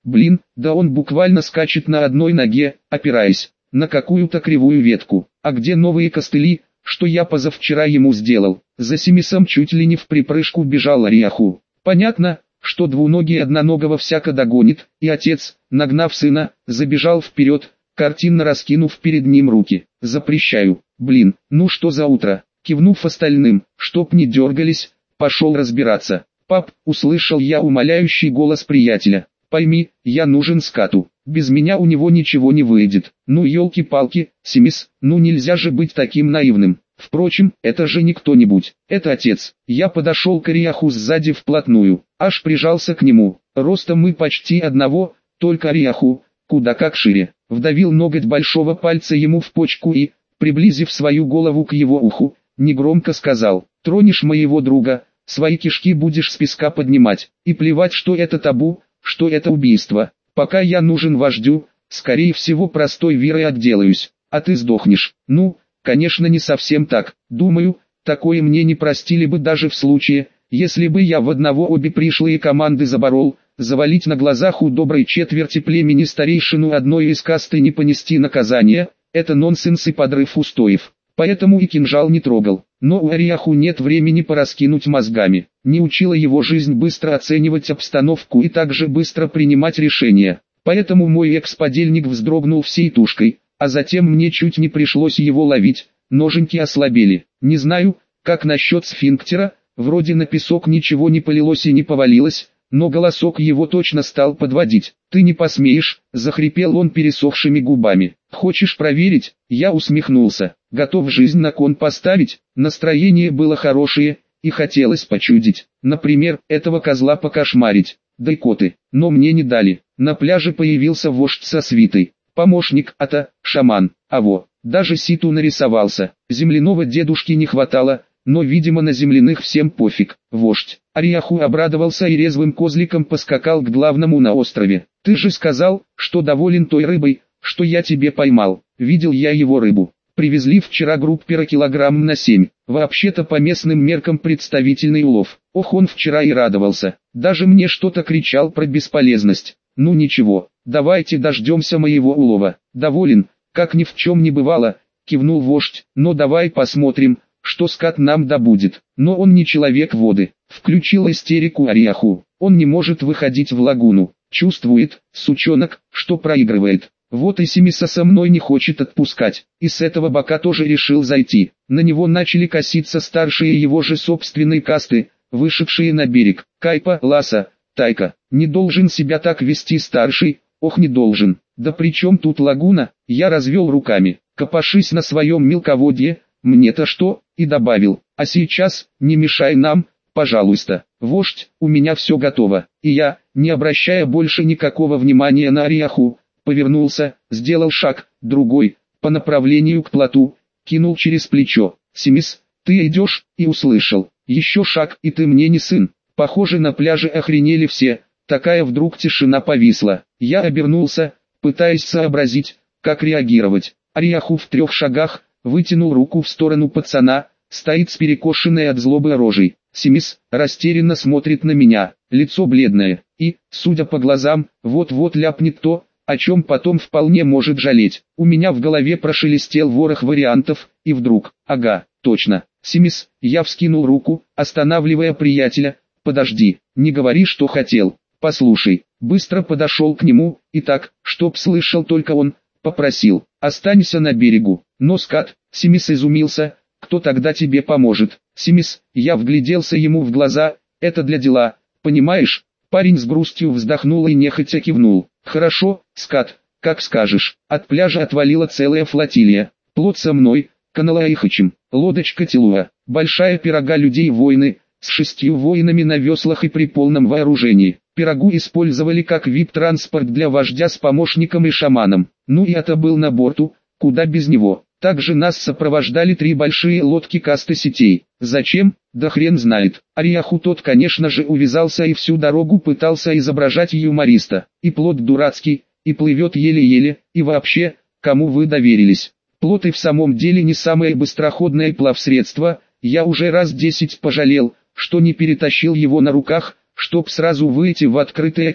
S1: Блин, да он буквально скачет на одной ноге, опираясь на какую-то кривую ветку. А где новые костыли, что я позавчера ему сделал? За Семисом чуть ли не в припрыжку бежал Ариаху. Понятно, что двуногий одноногого всяко догонит, и отец, нагнав сына, забежал вперед, картинно раскинув перед ним руки. Запрещаю. Блин, ну что за утро? Кивнув остальным, чтоб не дергались, пошел разбираться. Пап, услышал я умоляющий голос приятеля. Пойми, я нужен скату. Без меня у него ничего не выйдет. Ну елки-палки, Семис, ну нельзя же быть таким наивным. Впрочем, это же не кто-нибудь, это отец. Я подошел к Ариаху сзади вплотную, аж прижался к нему. Ростом мы почти одного, только Ариаху куда как шире. Вдавил ноготь большого пальца ему в почку и, приблизив свою голову к его уху, негромко сказал: «Тронешь моего друга, свои кишки будешь с песка поднимать, и плевать, что это табу, что это убийство. Пока я нужен вождю, скорее всего простой вирой отделаюсь, а ты сдохнешь». Ну, конечно, не совсем так. Думаю, такое мне не простили бы даже в случае, если бы я в одного обе пришлые команды заборол. Завалить на глазах у доброй четверти племени старейшину одной из касты не понести наказание – это нонсенс и подрыв устоев. Поэтому и кинжал не трогал. Но у Ариаху нет времени пораскинуть мозгами. Не учила его жизнь быстро оценивать обстановку и также быстро принимать решения. Поэтому мой экс-подельник вздрогнул всей тушкой, а затем мне чуть не пришлось его ловить, ноженьки ослабели. Не знаю, как насчет сфинктера, вроде на песок ничего не полилось и не повалилось, но голосок его точно стал подводить. «Ты не посмеешь», — захрипел он пересохшими губами. «Хочешь проверить?» Я усмехнулся. Готов жизнь на кон поставить. Настроение было хорошее, и хотелось почудить. Например, этого козла покошмарить. Да и коты. Но мне не дали. На пляже появился вождь со свитой. Помощник, шаман. Даже Ситу нарисовался. Земляного дедушки не хватало, но видимо на земляных всем пофиг. Вождь Ариаху обрадовался и резвым козликом поскакал к главному на острове. «Ты же сказал, что доволен той рыбой, что я тебе поймал». Видел я его рыбу. Привезли вчера группера килограмм на 7. Вообще-то по местным меркам представительный улов. Ох, он вчера и радовался. Даже мне что-то кричал про бесполезность. Ну ничего, давайте дождемся моего улова. Доволен, как ни в чем не бывало, кивнул вождь. Но давай посмотрим, что скат нам добудет. Но он не человек воды. Включил истерику Ариаху. Он не может выходить в лагуну. Чувствует, сучонок, что проигрывает. Вот и Семиса со мной не хочет отпускать. И с этого бока тоже решил зайти. На него начали коситься старшие его же собственной касты, вышедшие на берег. Кайпа, Ласа, Тайка. Не должен себя так вести старший, ох не должен. Да при чем тут лагуна? Я развел руками. Копошись на своем мелководье, мне-то что? И добавил, а сейчас, не мешай нам, пожалуйста. Вождь, у меня все готово. И я, не обращая больше никакого внимания на Ариаху, повернулся, сделал шаг, другой, по направлению к плоту, кинул через плечо. «Семис, ты идешь?» И услышал. «Еще шаг, и ты мне не сын». Похоже, на пляже охренели все, такая вдруг тишина повисла. Я обернулся, пытаясь сообразить, как реагировать. Ариаху в 3 шагах, вытянул руку в сторону пацана, стоит с перекошенной от злобы рожей. Семис растерянно смотрит на меня, лицо бледное, и, судя по глазам, вот-вот ляпнет то, о чем потом вполне может жалеть. У меня в голове прошелестел ворох вариантов, и вдруг, ага, точно, Семис, я вскинул руку, останавливая приятеля. «Подожди, не говори, что хотел, послушай». Быстро подошел к нему, и так, чтоб слышал только он, попросил, «Останься на берегу». «Но скат», Семис изумился, «кто тогда тебе поможет?» «Семис», я вгляделся ему в глаза, «это для дела, понимаешь?» Парень с грустью вздохнул и нехотя кивнул. «Хорошо, скат, как скажешь». От пляжа отвалила целая флотилия. Плот со мной, Каналаихачем, лодочка Телуа, большая пирога людей-воины, с 6 воинами на веслах и при полном вооружении. Пирогу использовали как вип-транспорт для вождя с помощником и шаманом. Ну и это был на борту, куда без него. Также нас сопровождали 3 большие лодки касты сетей. Зачем? Да хрен знает. Ариаху тот, конечно же, увязался и всю дорогу пытался изображать юмориста. И плот дурацкий, и плывет еле-еле, и вообще, кому вы доверились? Плот и в самом деле не самое быстроходное плавсредство, я уже раз 10 пожалел, что не перетащил его на руках, чтоб сразу выйти в открытый океан,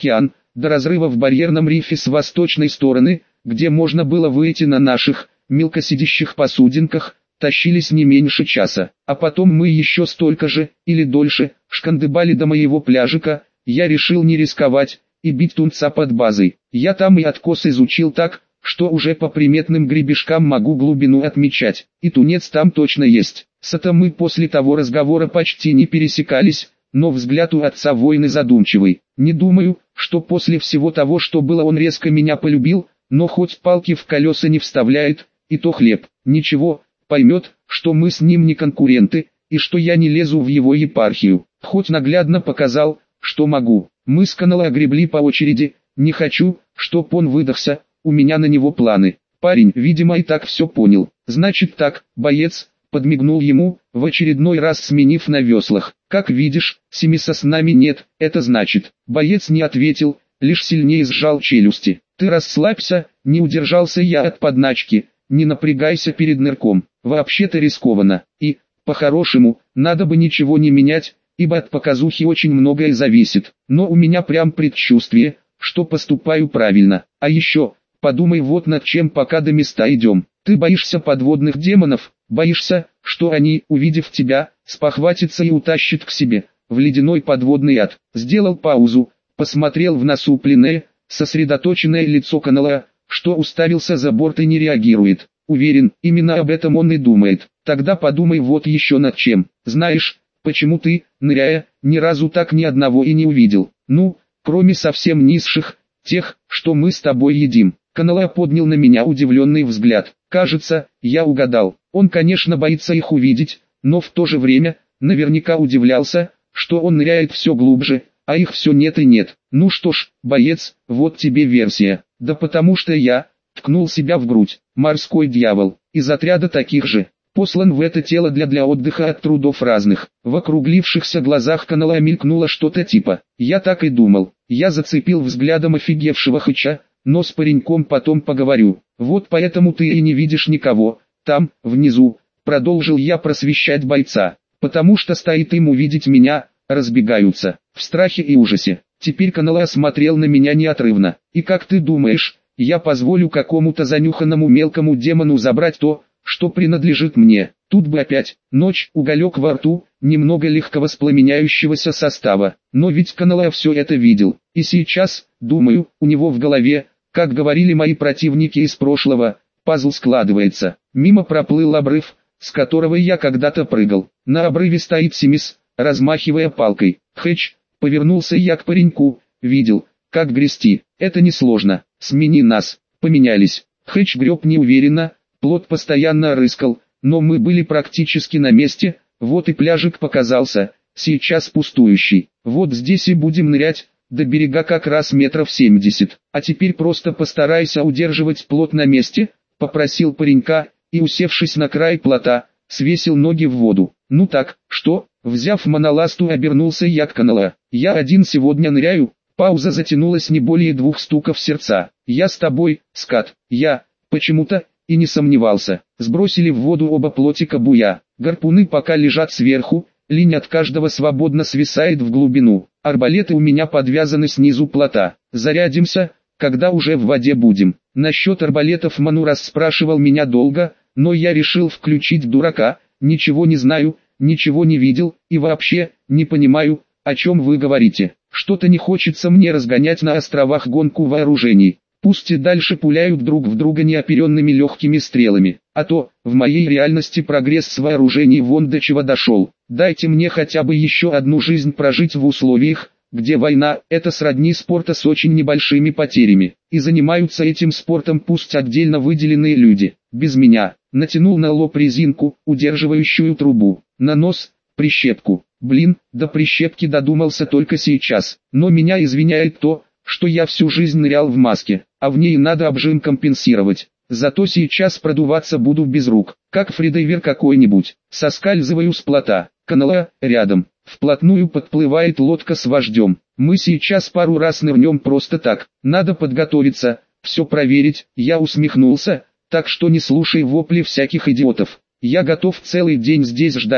S1: до разрыва в барьерном рифе с восточной стороны, где можно было выйти на наших, мелкосидящих посудинках, тащились не меньше часа. А потом мы еще столько же, или дольше, шкандыбали до моего пляжика. Я решил не рисковать и бить тунца под базой. Я там и откос изучил так, что уже по приметным гребешкам могу глубину отмечать. И тунец там точно есть. С это мы после того разговора почти не пересекались, но взгляд у отца воины задумчивый. Не думаю, что после всего того, что было, он резко меня полюбил, но хоть палки в колеса не вставляет, и то хлеб. Ничего, поймет, что мы с ним не конкуренты, и что я не лезу в его епархию. Хоть наглядно показал, что могу. Мы с Канала огребли по очереди, не хочу, чтоб он выдохся, у меня на него планы. Парень, видимо, и так все понял. Значит так, боец, подмигнул ему, в очередной раз сменив на веслах. Как видишь, Семиса с нами нет, это значит. Боец не ответил, лишь сильнее сжал челюсти. Ты расслабься, не удержался я от подначки, не напрягайся перед нырком. Вообще-то рискованно. И, по-хорошему, надо бы ничего не менять, ибо от показухи очень многое зависит. Но у меня прям предчувствие, что поступаю правильно. А еще, подумай вот над чем, пока до места идем. Ты боишься подводных демонов, боишься, что они, увидев тебя, спохватятся и утащат к себе, в ледяной подводный ад. Сделал паузу, посмотрел в насупленное, сосредоточенное лицо Канала, что уставился за борт и не реагирует. Уверен, именно об этом он и думает. Тогда подумай вот еще над чем. Знаешь, почему ты, ныряя, ни разу так ни одного и не увидел? Ну, кроме совсем низших, тех, что мы с тобой едим. Канала поднял на меня удивленный взгляд. Кажется, я угадал. Он, конечно, боится их увидеть, но в то же время, наверняка удивлялся, что он ныряет все глубже, а их все нет и нет. Ну что ж, боец, вот тебе версия. Да потому что я, ткнул себя в грудь, морской дьявол, из отряда таких же. Послан в это тело для отдыха от трудов разных. В округлившихся глазах Канала мелькнуло что-то типа «я так и думал». Я зацепил взглядом офигевшего хыча, но с пареньком потом поговорю. Вот поэтому ты и не видишь никого, там, внизу, продолжил я просвещать бойца, потому что стоит им увидеть меня, разбегаются, в страхе и ужасе. Теперь Канала смотрел на меня неотрывно. И как ты думаешь, я позволю какому-то занюханному мелкому демону забрать то, что принадлежит мне? Тут бы опять ночь, уголек во рту, немного легковоспламеняющегося состава. Но ведь Канала все это видел. И сейчас, думаю, у него в голове, как говорили мои противники из прошлого, пазл складывается. Мимо проплыл обрыв, с которого я когда-то прыгал. На обрыве стоит Семис, размахивая палкой. Хэч, повернулся я к пареньку, видел, как грести. Это несложно. Смени нас. Поменялись. Хэч греб неуверенно, плот постоянно рыскал, но мы были практически на месте. Вот и пляжик показался, сейчас пустующий. Вот здесь и будем нырять, до берега как раз метров 70. А теперь просто постарайся удерживать плот на месте, попросил паренька, и, усевшись на край плота, свесил ноги в воду. Ну так, что? Взяв моноласту, обернулся я к Канала. Я один сегодня ныряю. Пауза затянулась не более 2 стуков сердца. Я с тобой, скат. Я, почему-то, и не сомневался. Сбросили в воду оба плотика буя. Гарпуны пока лежат сверху, линь от каждого свободно свисает в глубину. Арбалеты у меня подвязаны снизу плота. Зарядимся, когда уже в воде будем. Насчет арбалетов Ману расспрашивал меня долго, но я решил включить дурака. Ничего не знаю, ничего не видел, и вообще, не понимаю, о чем вы говорите. Что-то не хочется мне разгонять на островах гонку вооружений. Пусть и дальше пуляют друг в друга неоперенными легкими стрелами. А то, в моей реальности прогресс с вооружений вон до чего дошел. Дайте мне хотя бы еще одну жизнь прожить в условиях, где война – это сродни спорта с очень небольшими потерями. И занимаются этим спортом пусть отдельно выделенные люди. Без меня. Натянул на лоб резинку, удерживающую трубу. На нос – прищепку. Блин, до прищепки додумался только сейчас. Но меня извиняет то, что я всю жизнь нырял в маске, а в ней надо обжим компенсировать. Зато сейчас продуваться буду без рук, как фридайвер какой-нибудь. Соскальзываю с плота. Канала рядом. Вплотную подплывает лодка с вождем. Мы сейчас пару раз нырнем просто так. Надо подготовиться, все проверить. Я усмехнулся, так что не слушай вопли всяких идиотов. Я готов целый день здесь ждать,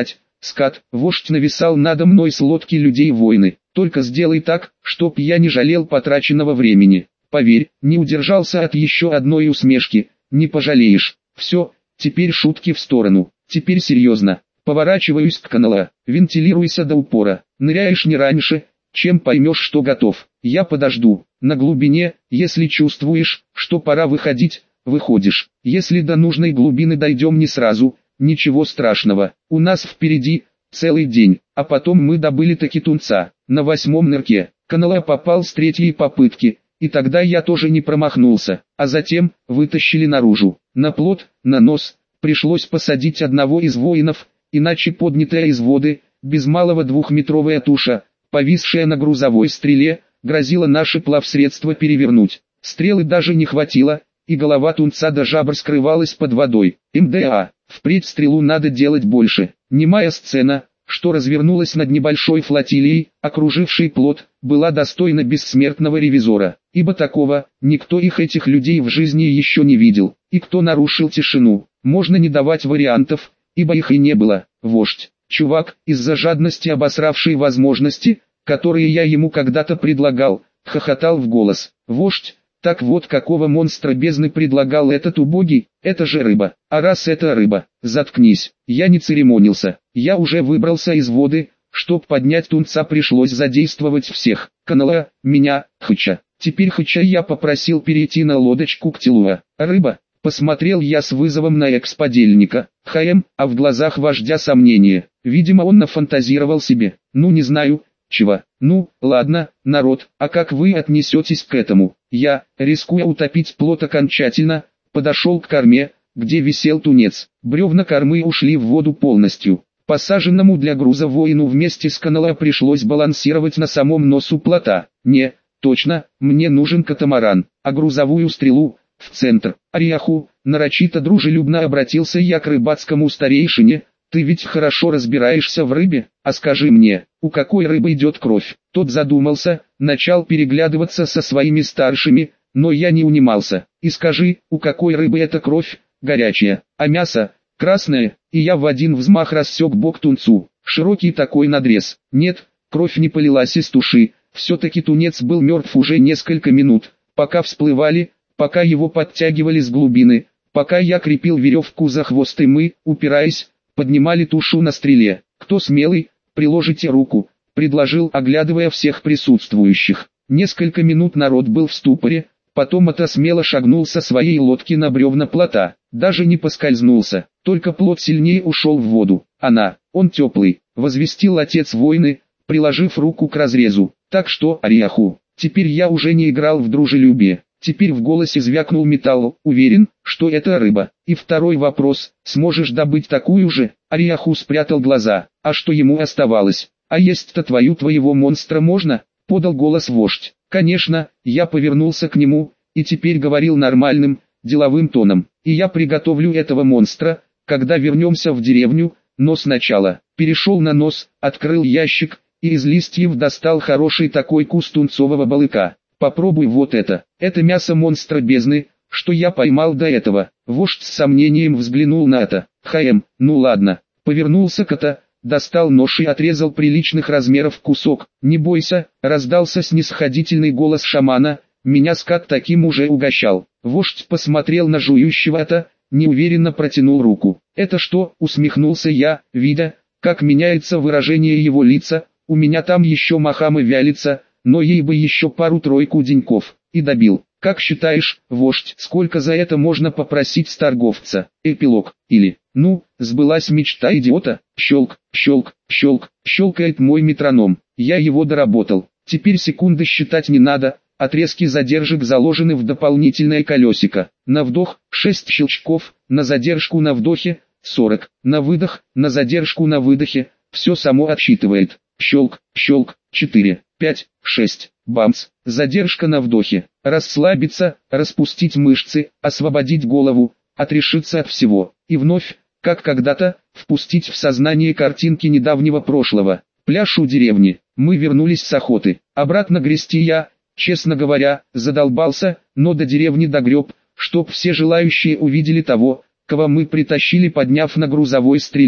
S1: скат, вождь нависал надо мной с лодки людей-воины. Только сделай так, чтоб я не жалел потраченного времени. Поверь, не удержался от еще одной усмешки, не пожалеешь. Все, теперь шутки в сторону, теперь серьезно. Поворачиваюсь к каналу, вентилируйся до упора, ныряешь не раньше, чем поймешь, что готов. Я подожду. На глубине, если чувствуешь, что пора выходить, выходишь. Если до нужной глубины дойдем не сразу, ничего страшного. У нас впереди целый день, а потом мы добыли таки тунца. На 8-м нырке канал попал с 3-й попытки, и тогда я тоже не промахнулся. А затем вытащили наружу. На плот, на нос, пришлось посадить одного из воинов, иначе поднятая из воды, без малого 2-метровая туша, повисшая на грузовой стреле, грозила наше плавсредство перевернуть. Стрелы даже не хватило, и голова тунца до жабр скрывалась под водой. МДА, впредь стрелу надо делать больше. Немая сцена, что развернулась над небольшой флотилией, окружившей плот, была достойна бессмертного ревизора, ибо такого, никто этих людей в жизни еще не видел. И кто нарушил тишину, можно не давать вариантов, ибо их и не было. Вождь, чувак, из-за жадности обосравший возможности, которые я ему когда-то предлагал, хохотал в голос. Вождь, так вот какого монстра бездны предлагал этот убогий, это же рыба. А раз это рыба, заткнись. Я не церемонился, я уже выбрался из воды, чтоб поднять тунца пришлось задействовать всех. Канала, меня, Хыча. Теперь Хыча я попросил перейти на лодочку к Тилуа. Рыба, посмотрел я с вызовом на экс-подельника. А в глазах вождя сомнение. Видимо он нафантазировал себе. Ну не знаю, чего. Ну, ладно, народ, а как вы отнесетесь к этому? Я, рискуя утопить плот окончательно, подошел к корме, где висел тунец. Бревна кормы ушли в воду полностью. Посаженному для груза воину вместе с канала пришлось балансировать на самом носу плота. Не, точно, мне нужен катамаран, а грузовую стрелу в центр. Ариаху, нарочито дружелюбно обратился я к рыбацкому старейшине. Ты ведь хорошо разбираешься в рыбе, а скажи мне, у какой рыбы идет кровь? Тот задумался, начал переглядываться со своими старшими, но я не унимался. И скажи, у какой рыбы эта кровь? Горячая, а мясо? Красное, и я в один взмах рассек бок тунцу. Широкий такой надрез. Нет, кровь не полилась из туши, все-таки тунец был мертв уже несколько минут, пока всплывали, пока его подтягивали с глубины, пока я крепил веревку за хвост и мы, упираясь, поднимали тушу на стреле. Кто смелый, приложите руку, предложил, оглядывая всех присутствующих. Несколько минут народ был в ступоре, потом это смело шагнул со своей лодки на бревна плота, даже не поскользнулся, только плот сильнее ушел в воду. Он теплый, возвестил отец воины, приложив руку к разрезу. Так что, Ариаху, теперь я уже не играл в дружелюбие. Теперь в голосе звякнул металл. Уверен, что это рыба. И второй вопрос, сможешь добыть такую же? Ариаху спрятал глаза. А что ему оставалось? А есть-то твоего монстра можно? Подал голос вождь. Конечно, я повернулся к нему, и теперь говорил нормальным, деловым тоном. И я приготовлю этого монстра, когда вернемся в деревню, но сначала. Перешел на нос, открыл ящик, и из листьев достал хороший такой куст тунцового балыка. Попробуй вот это. Это мясо монстра бездны, что я поймал до этого. Вождь с сомнением взглянул на это. Ну ладно. Повернулся к это, достал нож и отрезал приличных размеров кусок. Не бойся, раздался снисходительный голос шамана, меня скат таким уже угощал. Вождь посмотрел на жующего это, неуверенно протянул руку. Это что, усмехнулся я, видя, как меняется выражение его лица, у меня там еще махамы вялится, но ей бы еще пару-тройку деньков, и добил. Как считаешь, вождь, сколько за это можно попросить с торговца? Эпилог. Или, сбылась мечта идиота. Щелк, щелк, щелк, щелкает мой метроном. Я его доработал. Теперь секунды считать не надо, отрезки задержек заложены в дополнительное колесико. На вдох, 6 щелчков, на задержку на вдохе, 40, на выдох, на задержку на выдохе, все само отсчитывает. Щелк, щелк, 4, 5, 6, бамс, задержка на вдохе, расслабиться, распустить мышцы, освободить голову, отрешиться от всего, и вновь, как когда-то, впустить в сознание картинки недавнего прошлого. Пляж у деревни, мы вернулись с охоты, обратно грести я, честно говоря, задолбался, но до деревни догреб, чтоб все желающие увидели того, кого мы притащили, подняв на грузовой стреле.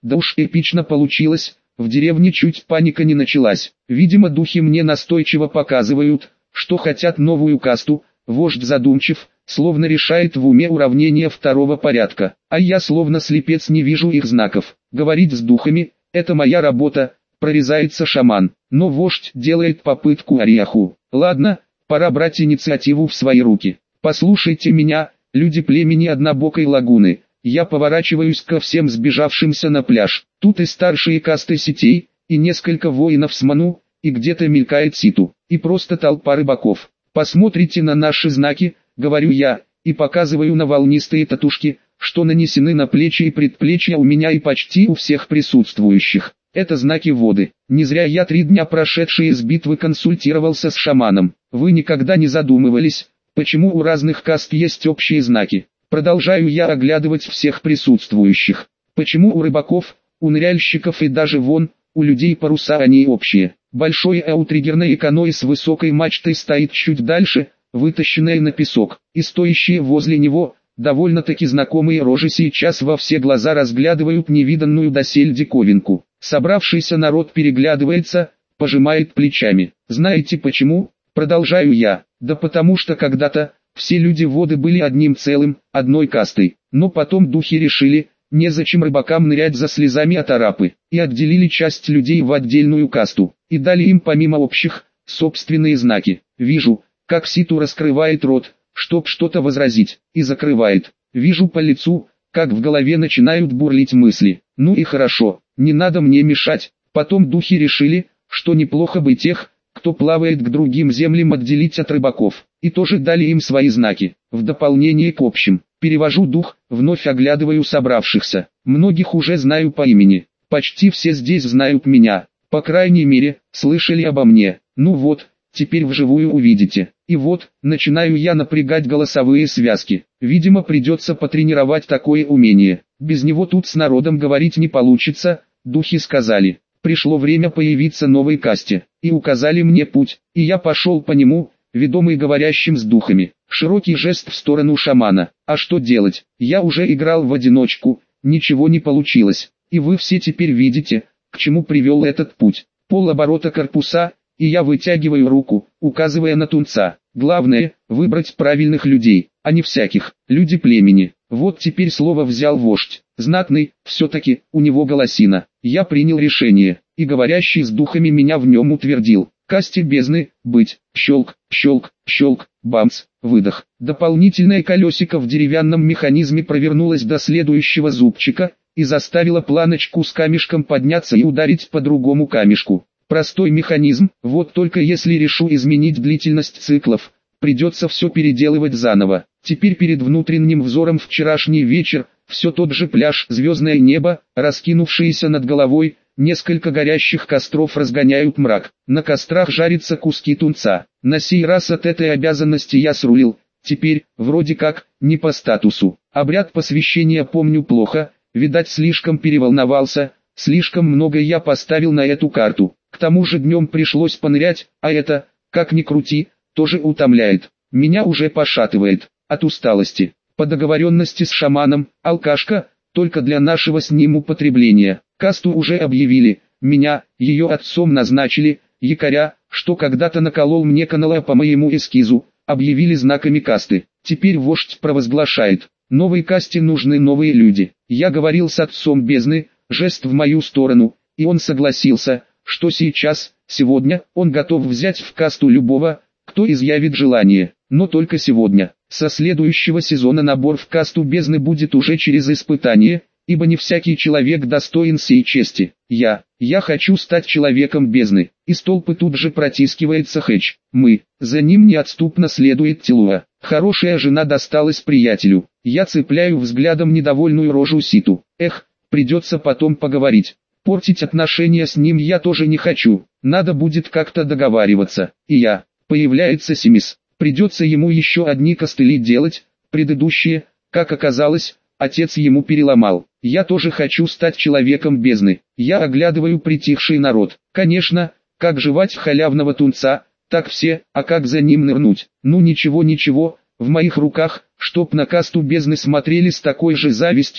S1: Да уж эпично получилось, в деревне чуть паника не началась. Видимо, духи мне настойчиво показывают, что хотят новую касту. Вождь задумчив, словно решает в уме уравнение второго порядка, а я словно слепец не вижу их знаков. Говорить с духами – это моя работа, прорезается шаман, но вождь делает попытку Ариаху. Ладно, пора брать инициативу в свои руки. Послушайте меня, люди племени Однобокой лагуны. Я поворачиваюсь ко всем сбежавшимся на пляж. Тут и старшие касты сетей, и несколько воинов с ману, и где-то мелькает ситу, и просто толпа рыбаков. Посмотрите на наши знаки, говорю я, и показываю на волнистые татушки, что нанесены на плечи и предплечья у меня и почти у всех присутствующих. Это знаки воды. Не зря я 3 дня прошедшие с битвы консультировался с шаманом. Вы никогда не задумывались, почему у разных каст есть общие знаки? Продолжаю я оглядывать всех присутствующих. Почему у рыбаков, у ныряльщиков и даже вон, у людей паруса они общие? Большой аутриггерный каноэ с высокой мачтой стоит чуть дальше, вытащенное на песок, и стоящие возле него, довольно-таки знакомые рожи сейчас во все глаза разглядывают невиданную досель диковинку. Собравшийся народ переглядывается, пожимает плечами. Знаете почему? Продолжаю я. Да потому что когда-то все люди воды были одним целым, одной кастой, но потом духи решили, незачем рыбакам нырять за слезами от арапы, и отделили часть людей в отдельную касту, и дали им помимо общих, собственные знаки. Вижу, как ситу раскрывает рот, чтоб что-то возразить, и закрывает. Вижу по лицу, как в голове начинают бурлить мысли. Ну и хорошо, не надо мне мешать. Потом духи решили, что неплохо бы тех, кто плавает к другим землям, отделить от рыбаков, и тоже дали им свои знаки, в дополнение к общим. Перевожу дух, вновь оглядываю собравшихся. Многих уже знаю по имени, почти все здесь знают меня, по крайней мере, слышали обо мне. Ну вот, теперь вживую увидите. И вот, начинаю я напрягать голосовые связки. Видимо, придется потренировать такое умение. Без него тут с народом говорить не получится, духи сказали. Пришло время появиться новой касте, и указали мне путь, и я пошел по нему, ведомый говорящим с духами. Широкий жест в сторону шамана. А что делать? Я уже играл в одиночку, ничего не получилось. И вы все теперь видите, к чему привел этот путь. Полоборота корпуса, и я вытягиваю руку, указывая на тунца. Главное, выбрать правильных людей, а не всяких, люди племени. Вот теперь слово взял вождь. Знатный, все-таки, у него голосина. Я принял решение, и говорящий с духами меня в нем утвердил. Касте бездны, быть, щелк, щелк, щелк, бамц, выдох. Дополнительное колесико в деревянном механизме провернулось до следующего зубчика, и заставило планочку с камешком подняться и ударить по другому камешку. Простой механизм, вот только если решу изменить длительность циклов, придется все переделывать заново. Теперь перед внутренним взором вчерашний вечер, все тот же пляж, звездное небо, раскинувшееся над головой, несколько горящих костров разгоняют мрак. На кострах жарятся куски тунца. На сей раз от этой обязанности я срулил. Теперь, вроде как, не по статусу. Обряд посвящения помню плохо, видать слишком переволновался, слишком много я поставил на эту карту. К тому же днем пришлось понырять, а это, как ни крути, тоже утомляет. Меня уже пошатывает, от усталости. По договоренности с шаманом, алкашка, только для нашего с ним употребления. Касту уже объявили, меня, ее отцом назначили, якоря, что когда-то наколол мне канала по моему эскизу, объявили знаками касты. Теперь вождь провозглашает, новой касте нужны новые люди. Я говорил с отцом бездны, жест в мою сторону, и он согласился, что сейчас, сегодня, он готов взять в касту любого, кто изъявит желание, но только сегодня. Со следующего сезона набор в касту бездны будет уже через испытание, ибо не всякий человек достоин сей чести. Я хочу стать человеком бездны, и столпы тут же протискивается Хэч. За ним неотступно следует Тилуа. Хорошая жена досталась приятелю. Я цепляю взглядом недовольную рожу Ситу. Придется потом поговорить. Портить отношения с ним я тоже не хочу, надо будет как-то договариваться. Появляется Семис, придется ему еще одни костыли делать, предыдущие, как оказалось, отец ему переломал. Я тоже хочу стать человеком бездны. Я оглядываю притихший народ. Конечно, как жевать халявного тунца, так все, а как за ним нырнуть? Ну ничего, в моих руках, чтоб на касту бездны смотрели с такой же завистью,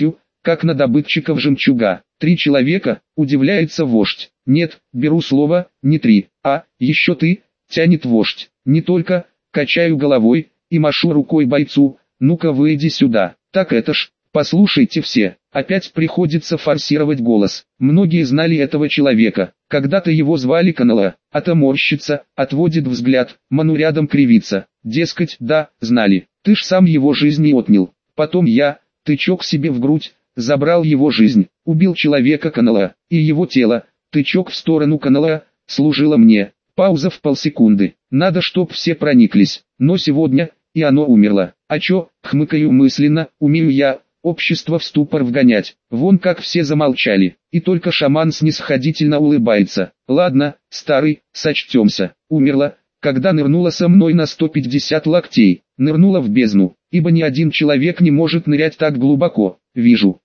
S1: как на добытчиков жемчуга. 3 человека, удивляется вождь. Нет, беру слово, не 3, а, еще ты, тянет вождь. Не только, качаю головой, и машу рукой бойцу, ну-ка выйди сюда. Так это ж, послушайте все, опять приходится форсировать голос. Многие знали этого человека, когда-то его звали Канала, морщится, отводит взгляд, ману рядом кривится. Дескать, да, знали, ты ж сам его жизни отнял. Потом я, тычок себе в грудь, забрал его жизнь, убил человека Канала, и его тело, тычок в сторону Канала, служило мне. Пауза в полсекунды. Надо, чтоб все прониклись. Но сегодня, и оно умерло. А чё, хмыкаю мысленно, умею я, общество в ступор вгонять. Вон как все замолчали. И только шаман снисходительно улыбается. Ладно, старый, сочтемся. Умерла, когда нырнула со мной на 150 локтей. Нырнула в бездну, ибо ни один человек не может нырять так глубоко. Вижу,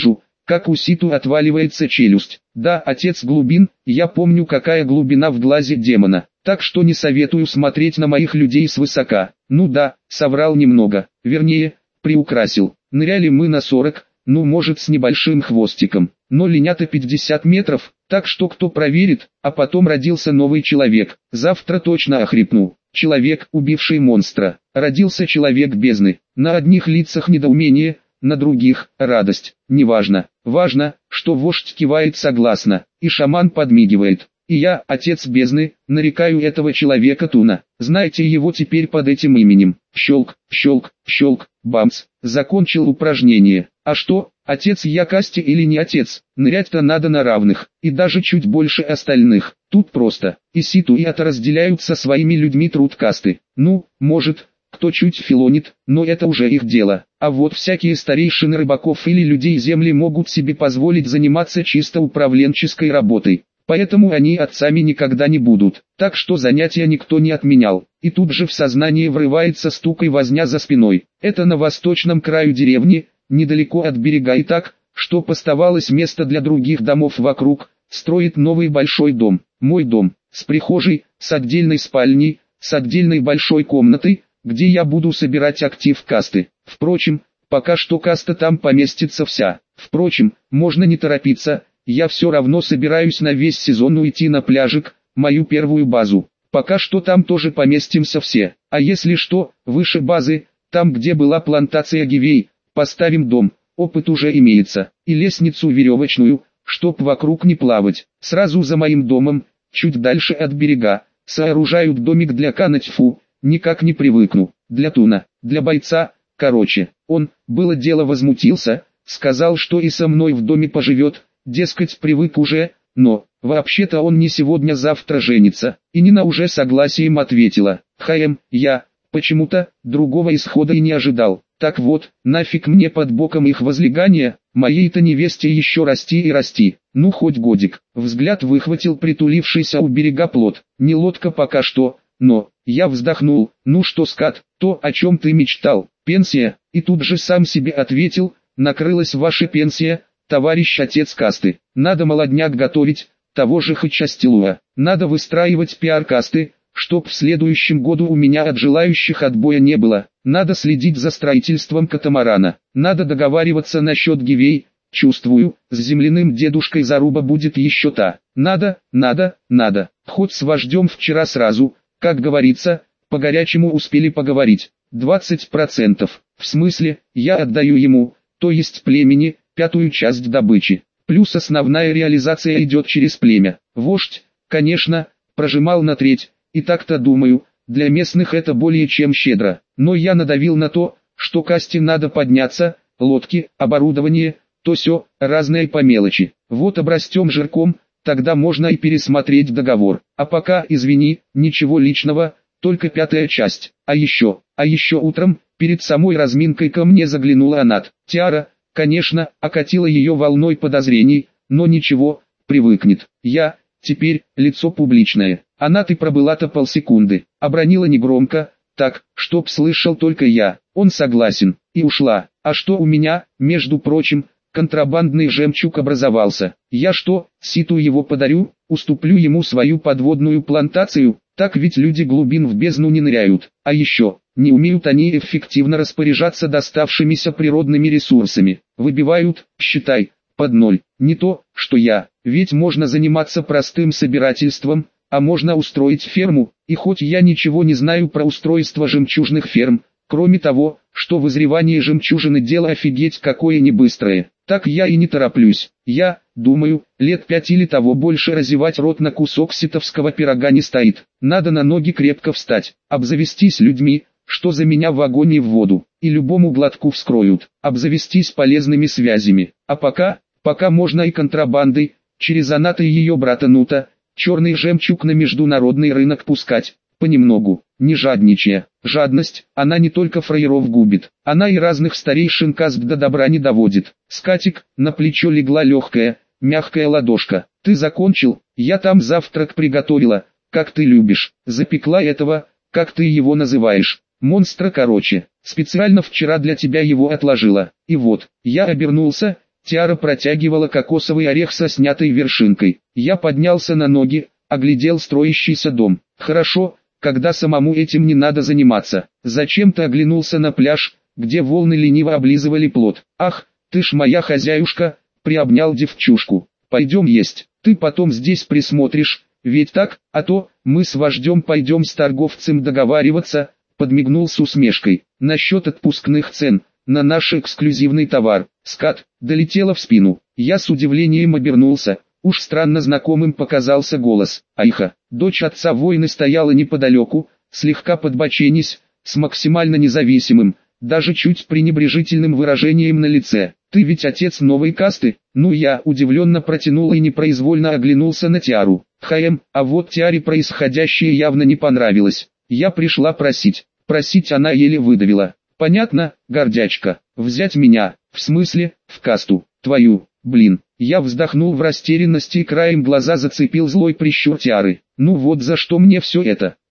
S1: как у Ситу отваливается челюсть. Да, отец глубин, я помню, какая глубина в глазе демона, так что не советую смотреть на моих людей свысока. Ну да, соврал немного, вернее, приукрасил. Ныряли мы на 40, ну может с небольшим хвостиком, но линята 50 метров, так что кто проверит, а потом родился новый человек. Завтра точно охрипну. Человек, убивший монстра. Родился человек бездны. На одних лицах недоумение, на других – радость. Неважно. Важно, что вождь кивает согласно, и шаман подмигивает. И я, отец бездны, нарекаю этого человека Туна. Знаете его теперь под этим именем. Щелк, щелк, щелк, бамс. Закончил упражнение. А что, отец я Касте или не отец? Нырять-то надо на равных, и даже чуть больше остальных. Тут просто. И Ситу и Ата разделяют со своими людьми труд касты. Ну, может, кто чуть филонит, но это уже их дело. А вот всякие старейшины рыбаков или людей земли могут себе позволить заниматься чисто управленческой работой. Поэтому они отцами никогда не будут. Так что занятия никто не отменял. И тут же в сознание врывается стук и возня за спиной. Это на восточном краю деревни, недалеко от берега, и так, что оставалось место для других домов вокруг, строит новый большой дом. Мой дом, с прихожей, с отдельной спальней, с отдельной большой комнатой, где я буду собирать актив касты. Впрочем, пока что каста там поместится вся. Впрочем, можно не торопиться. Я все равно собираюсь на весь сезон уйти на пляжик, мою первую базу. Пока что там тоже поместимся все. А если что, выше базы, там где была плантация гивей, поставим дом, опыт уже имеется. И лестницу веревочную, чтоб вокруг не плавать. Сразу за моим домом, чуть дальше от берега, сооружают домик для канатьфу, никак не привыкну. Для Туна, для бойца, короче. Он, было дело, возмутился, сказал, что и со мной в доме поживет. Дескать, привык уже, но, вообще-то он не сегодня-завтра женится, и Нина уже согласием ответила. Я, почему-то, другого исхода и не ожидал. Так вот, нафиг мне под боком их возлегания, моей-то невесте еще расти и расти. Ну хоть годик. Взгляд выхватил притулившийся у берега плот. Не лодка пока что, но, я вздохнул, ну что, скат, то, о чем ты мечтал, пенсия, и тут же сам себе ответил, накрылась ваша пенсия, товарищ отец касты. Надо молодняк готовить, того же Хачастилуа. Надо выстраивать пиар касты, чтоб в следующем году у меня от желающих отбоя не было. Надо следить за строительством катамарана. Надо договариваться насчет гивей. Чувствую, с земляным дедушкой заруба будет еще та. Надо. Хоть с вождем вчера сразу, как говорится, по-горячему успели поговорить. 20%. В смысле, я отдаю ему, то есть племени, 5-ю часть добычи. Плюс основная реализация идет через племя. Вождь, конечно, прожимал на треть, и так-то думаю, для местных это более чем щедро. Но я надавил на то, что касте надо подняться, лодки, оборудование, то сё, разное по мелочи. Вот обрастем жирком, тогда можно и пересмотреть договор. А пока, извини, ничего личного, только 5-я часть. А еще утром, перед самой разминкой ко мне заглянула Анат. Тиара, конечно, окатила ее волной подозрений, но ничего, привыкнет. Я, теперь, лицо публичное. Она ты пробыла-то полсекунды, обронила негромко, так, чтоб слышал только я. Он согласен, и ушла. А что у меня, между прочим, контрабандный жемчуг образовался. Я что, Ситу его подарю, уступлю ему свою подводную плантацию? Так ведь люди глубин в бездну не ныряют. А еще, Не умеют они эффективно распоряжаться доставшимися природными ресурсами. Выбивают, считай, под ноль. Не то, что я, ведь можно заниматься простым собирательством, а можно устроить ферму, и хоть я ничего не знаю про устройство жемчужных ферм, кроме того, что вызревание жемчужины дело офигеть какое не быстрое, так я и не тороплюсь. Я, думаю, лет 5 или того больше разевать рот на кусок ситовского пирога не стоит. Надо на ноги крепко встать, обзавестись людьми, что за меня в огонь и в воду, и любому глотку вскроют, обзавестись полезными связями. А пока можно и контрабандой, через Аната и ее брата Нута, черный жемчуг на международный рынок пускать, понемногу, не жадничая. Жадность, она не только фраеров губит, она и разных старейшин каст до добра не доводит. Скатик, на плечо легла легкая, мягкая ладошка. Ты закончил? Я там завтрак приготовила, как ты любишь. Запекла этого, как ты его называешь, монстра короче. Специально вчера для тебя его отложила. И вот, я обернулся, Тиара протягивала кокосовый орех со снятой вершинкой. Я поднялся на ноги, оглядел строящийся дом. Хорошо, когда самому этим не надо заниматься. Зачем-то оглянулся на пляж, где волны лениво облизывали плот. Ах, ты ж моя хозяюшка, приобнял девчушку. Пойдем есть, ты потом здесь присмотришь, ведь так, а то, мы с вождем пойдем с торговцем договариваться, подмигнул с усмешкой. Насчет отпускных цен, на наш эксклюзивный товар. Скат, долетела в спину. Я с удивлением обернулся. Уж странно знакомым показался голос. Айха, дочь отца воина стояла неподалеку, слегка подбоченясь, с максимально независимым, даже чуть пренебрежительным выражением на лице. Ты ведь отец новой касты? Ну я удивленно протянул и непроизвольно оглянулся на Тиару. А вот Тиаре происходящее явно не понравилось. Я пришла просить. Просить она еле выдавила. Понятно, гордячка, взять меня, в смысле, в касту, твою, блин. Я вздохнул в растерянности и краем глаза зацепил злой прищур Тиары. Ну вот за что мне все это.